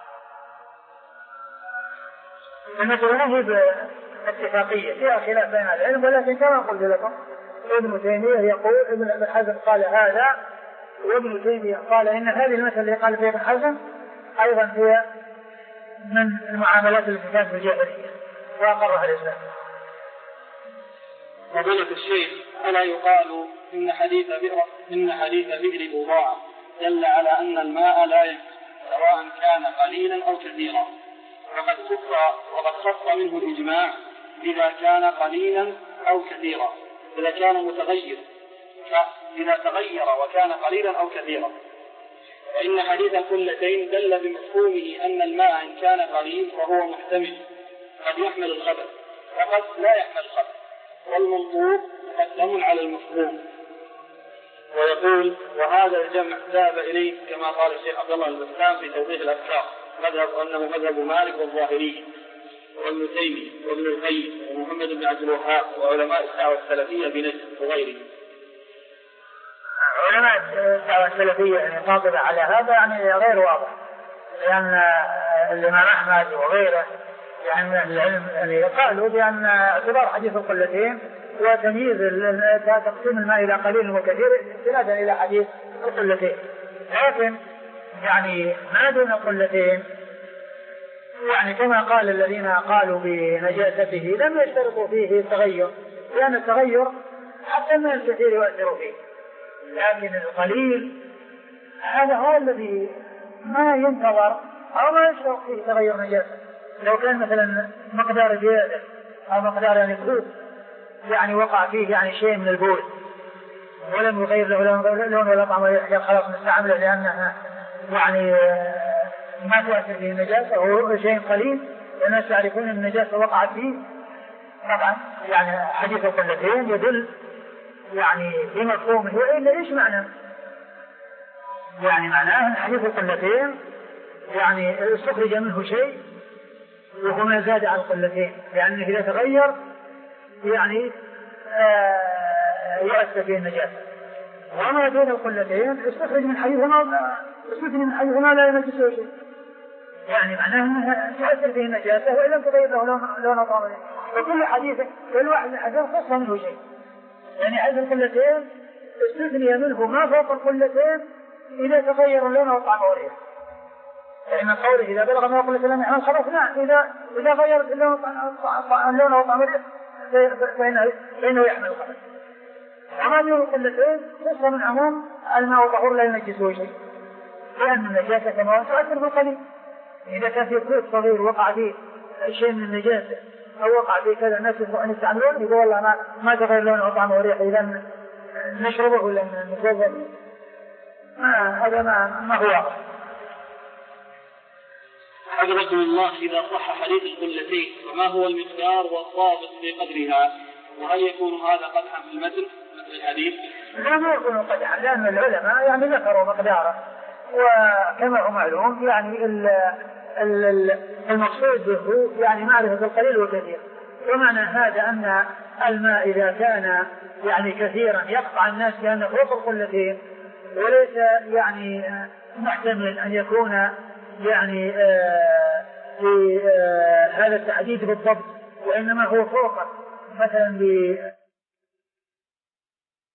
المسألة هي باتفاقية فيها خلاف بين العلم، ولكن كما قلت لكم ابن تيمية يقول ابن حزم قال هذا، وابن تيمية قال إن هذه المسألة اللي قال فيها ابن حزم أيضا هي من المعاملات التي كانت في الجاهلية وأقرها الإسلام. فضيلة الشيخ: ألا يقال إن حديث بئر إن حديث بئر بضاعة دل على أن الماء لا ينقص سواء كان قليلا أو كثيرا، وقد خص وقد خص منه الإجماع إذا كان قليلا أو كثيرا، إذا كان متغير إذا تغير وكان قليلا أو كثيرا، فإن حديث القلتين دل بمفهومه أن الماء إن كان قليل وهو محتمل قد يحمل الخبث وقد لا يحمل الخبث، والمنطوق مقدم على المفهوم. ويقول: وهذا الجمع ذهب إليه كما قال الشيخ عبد الله البسام في توضيح الأفكار مذهب أنه مذهب مالك والظاهري وابن تيمية وابن القيم ومحمد بن عبد الوهاب وعلماء الدعوة السلفية بنجد وغيره. علماء الدعوة السلفية يعني قاطبة على هذا يعني غير واضح، لأن الإمام أحمد وغيره يعني من العلم يعني قالوا بأن اعتبار حديث القلتين وتمييز تقسيم الماء إلى قليل وكثير استنادا إلى حديث القلتين، لكن يعني ما دون القلتين يعني كما قال الذين قالوا بنجاسته لم يشترطوا فيه التغير، لأن التغير حتى ما الكثير يؤثر فيه، لكن القليل هذا هو الذي ما ينتظر أو ما يشترط فيه تغير نجاسة. لو كان مثلا مقدار زيادة أو مقدار يعني كوب يعني وقع فيه يعني شيء من البول ولم يغير له لون ولا طعم ولا خلاص نستعمله لأنه يعني ما تؤثر فيه النجاسة وهو شيء قليل والناس يعرفون أن النجاسة وقعت فيه. طبعا يعني حديث القلتين يدل يعني بمفهومه، وإلا إيش معنى؟ يعني معناه حديث القلتين يعني استخرج منه شيء وهو ما زاد على القلتين، لأنه إذا تغير يعني آه يؤثر فيه النجاسة. وما دون القلتين استخرج من حيثما استخرج من حيثما لا ينجسه شيء، يعني معناه أنها تؤثر فيه النجاسة وإن لم تغير له لون طعمه. وكل حديث كل واحد من الحديث خص منه شيء، يعني حديث القلتين استثني منه ما فوق القلتين إذا تغير اللون وطعمه وريحه، لأن قوله إذا بلغ ما قلت لم يحمل خلاص نعم، إذا إذا غير اللون وطعمه وريحه فإنه فإنه يحمل خلاص. وما دون القلتين خص من عموم الماء طهور لا ينجسه شيء، لأن النجاسة كما تؤثر بالقليل. إذا كان في خلط صغير وقع فيه شيء من النجاسة أو وقع فيه كذا الناس يستعملون يقول والله ما ما تغير لونه وطعمه وريحه إذا نشربه ولا نتوضأ، ما هذا ما ما هو واقع. حضركم الله، إذا صح حديث القلتين فما هو المقدار والضابط في قدرها؟ وهل يكون هذا قدحا في المتن مثل الحديث؟ لا يكون قدحا، لأن العلماء يعني ذكروا مقداره، وكما هو معلوم يعني المقصود به يعني معرفة القليل والكثير. ومعنى هذا أن الماء إذا كان يعني كثيرا يقطع الناس لأنه فوق القلتين، وليس يعني محتمل أن يكون يعني آه في آه هذا التحديد بالضبط، وإنما هو فوق مثلا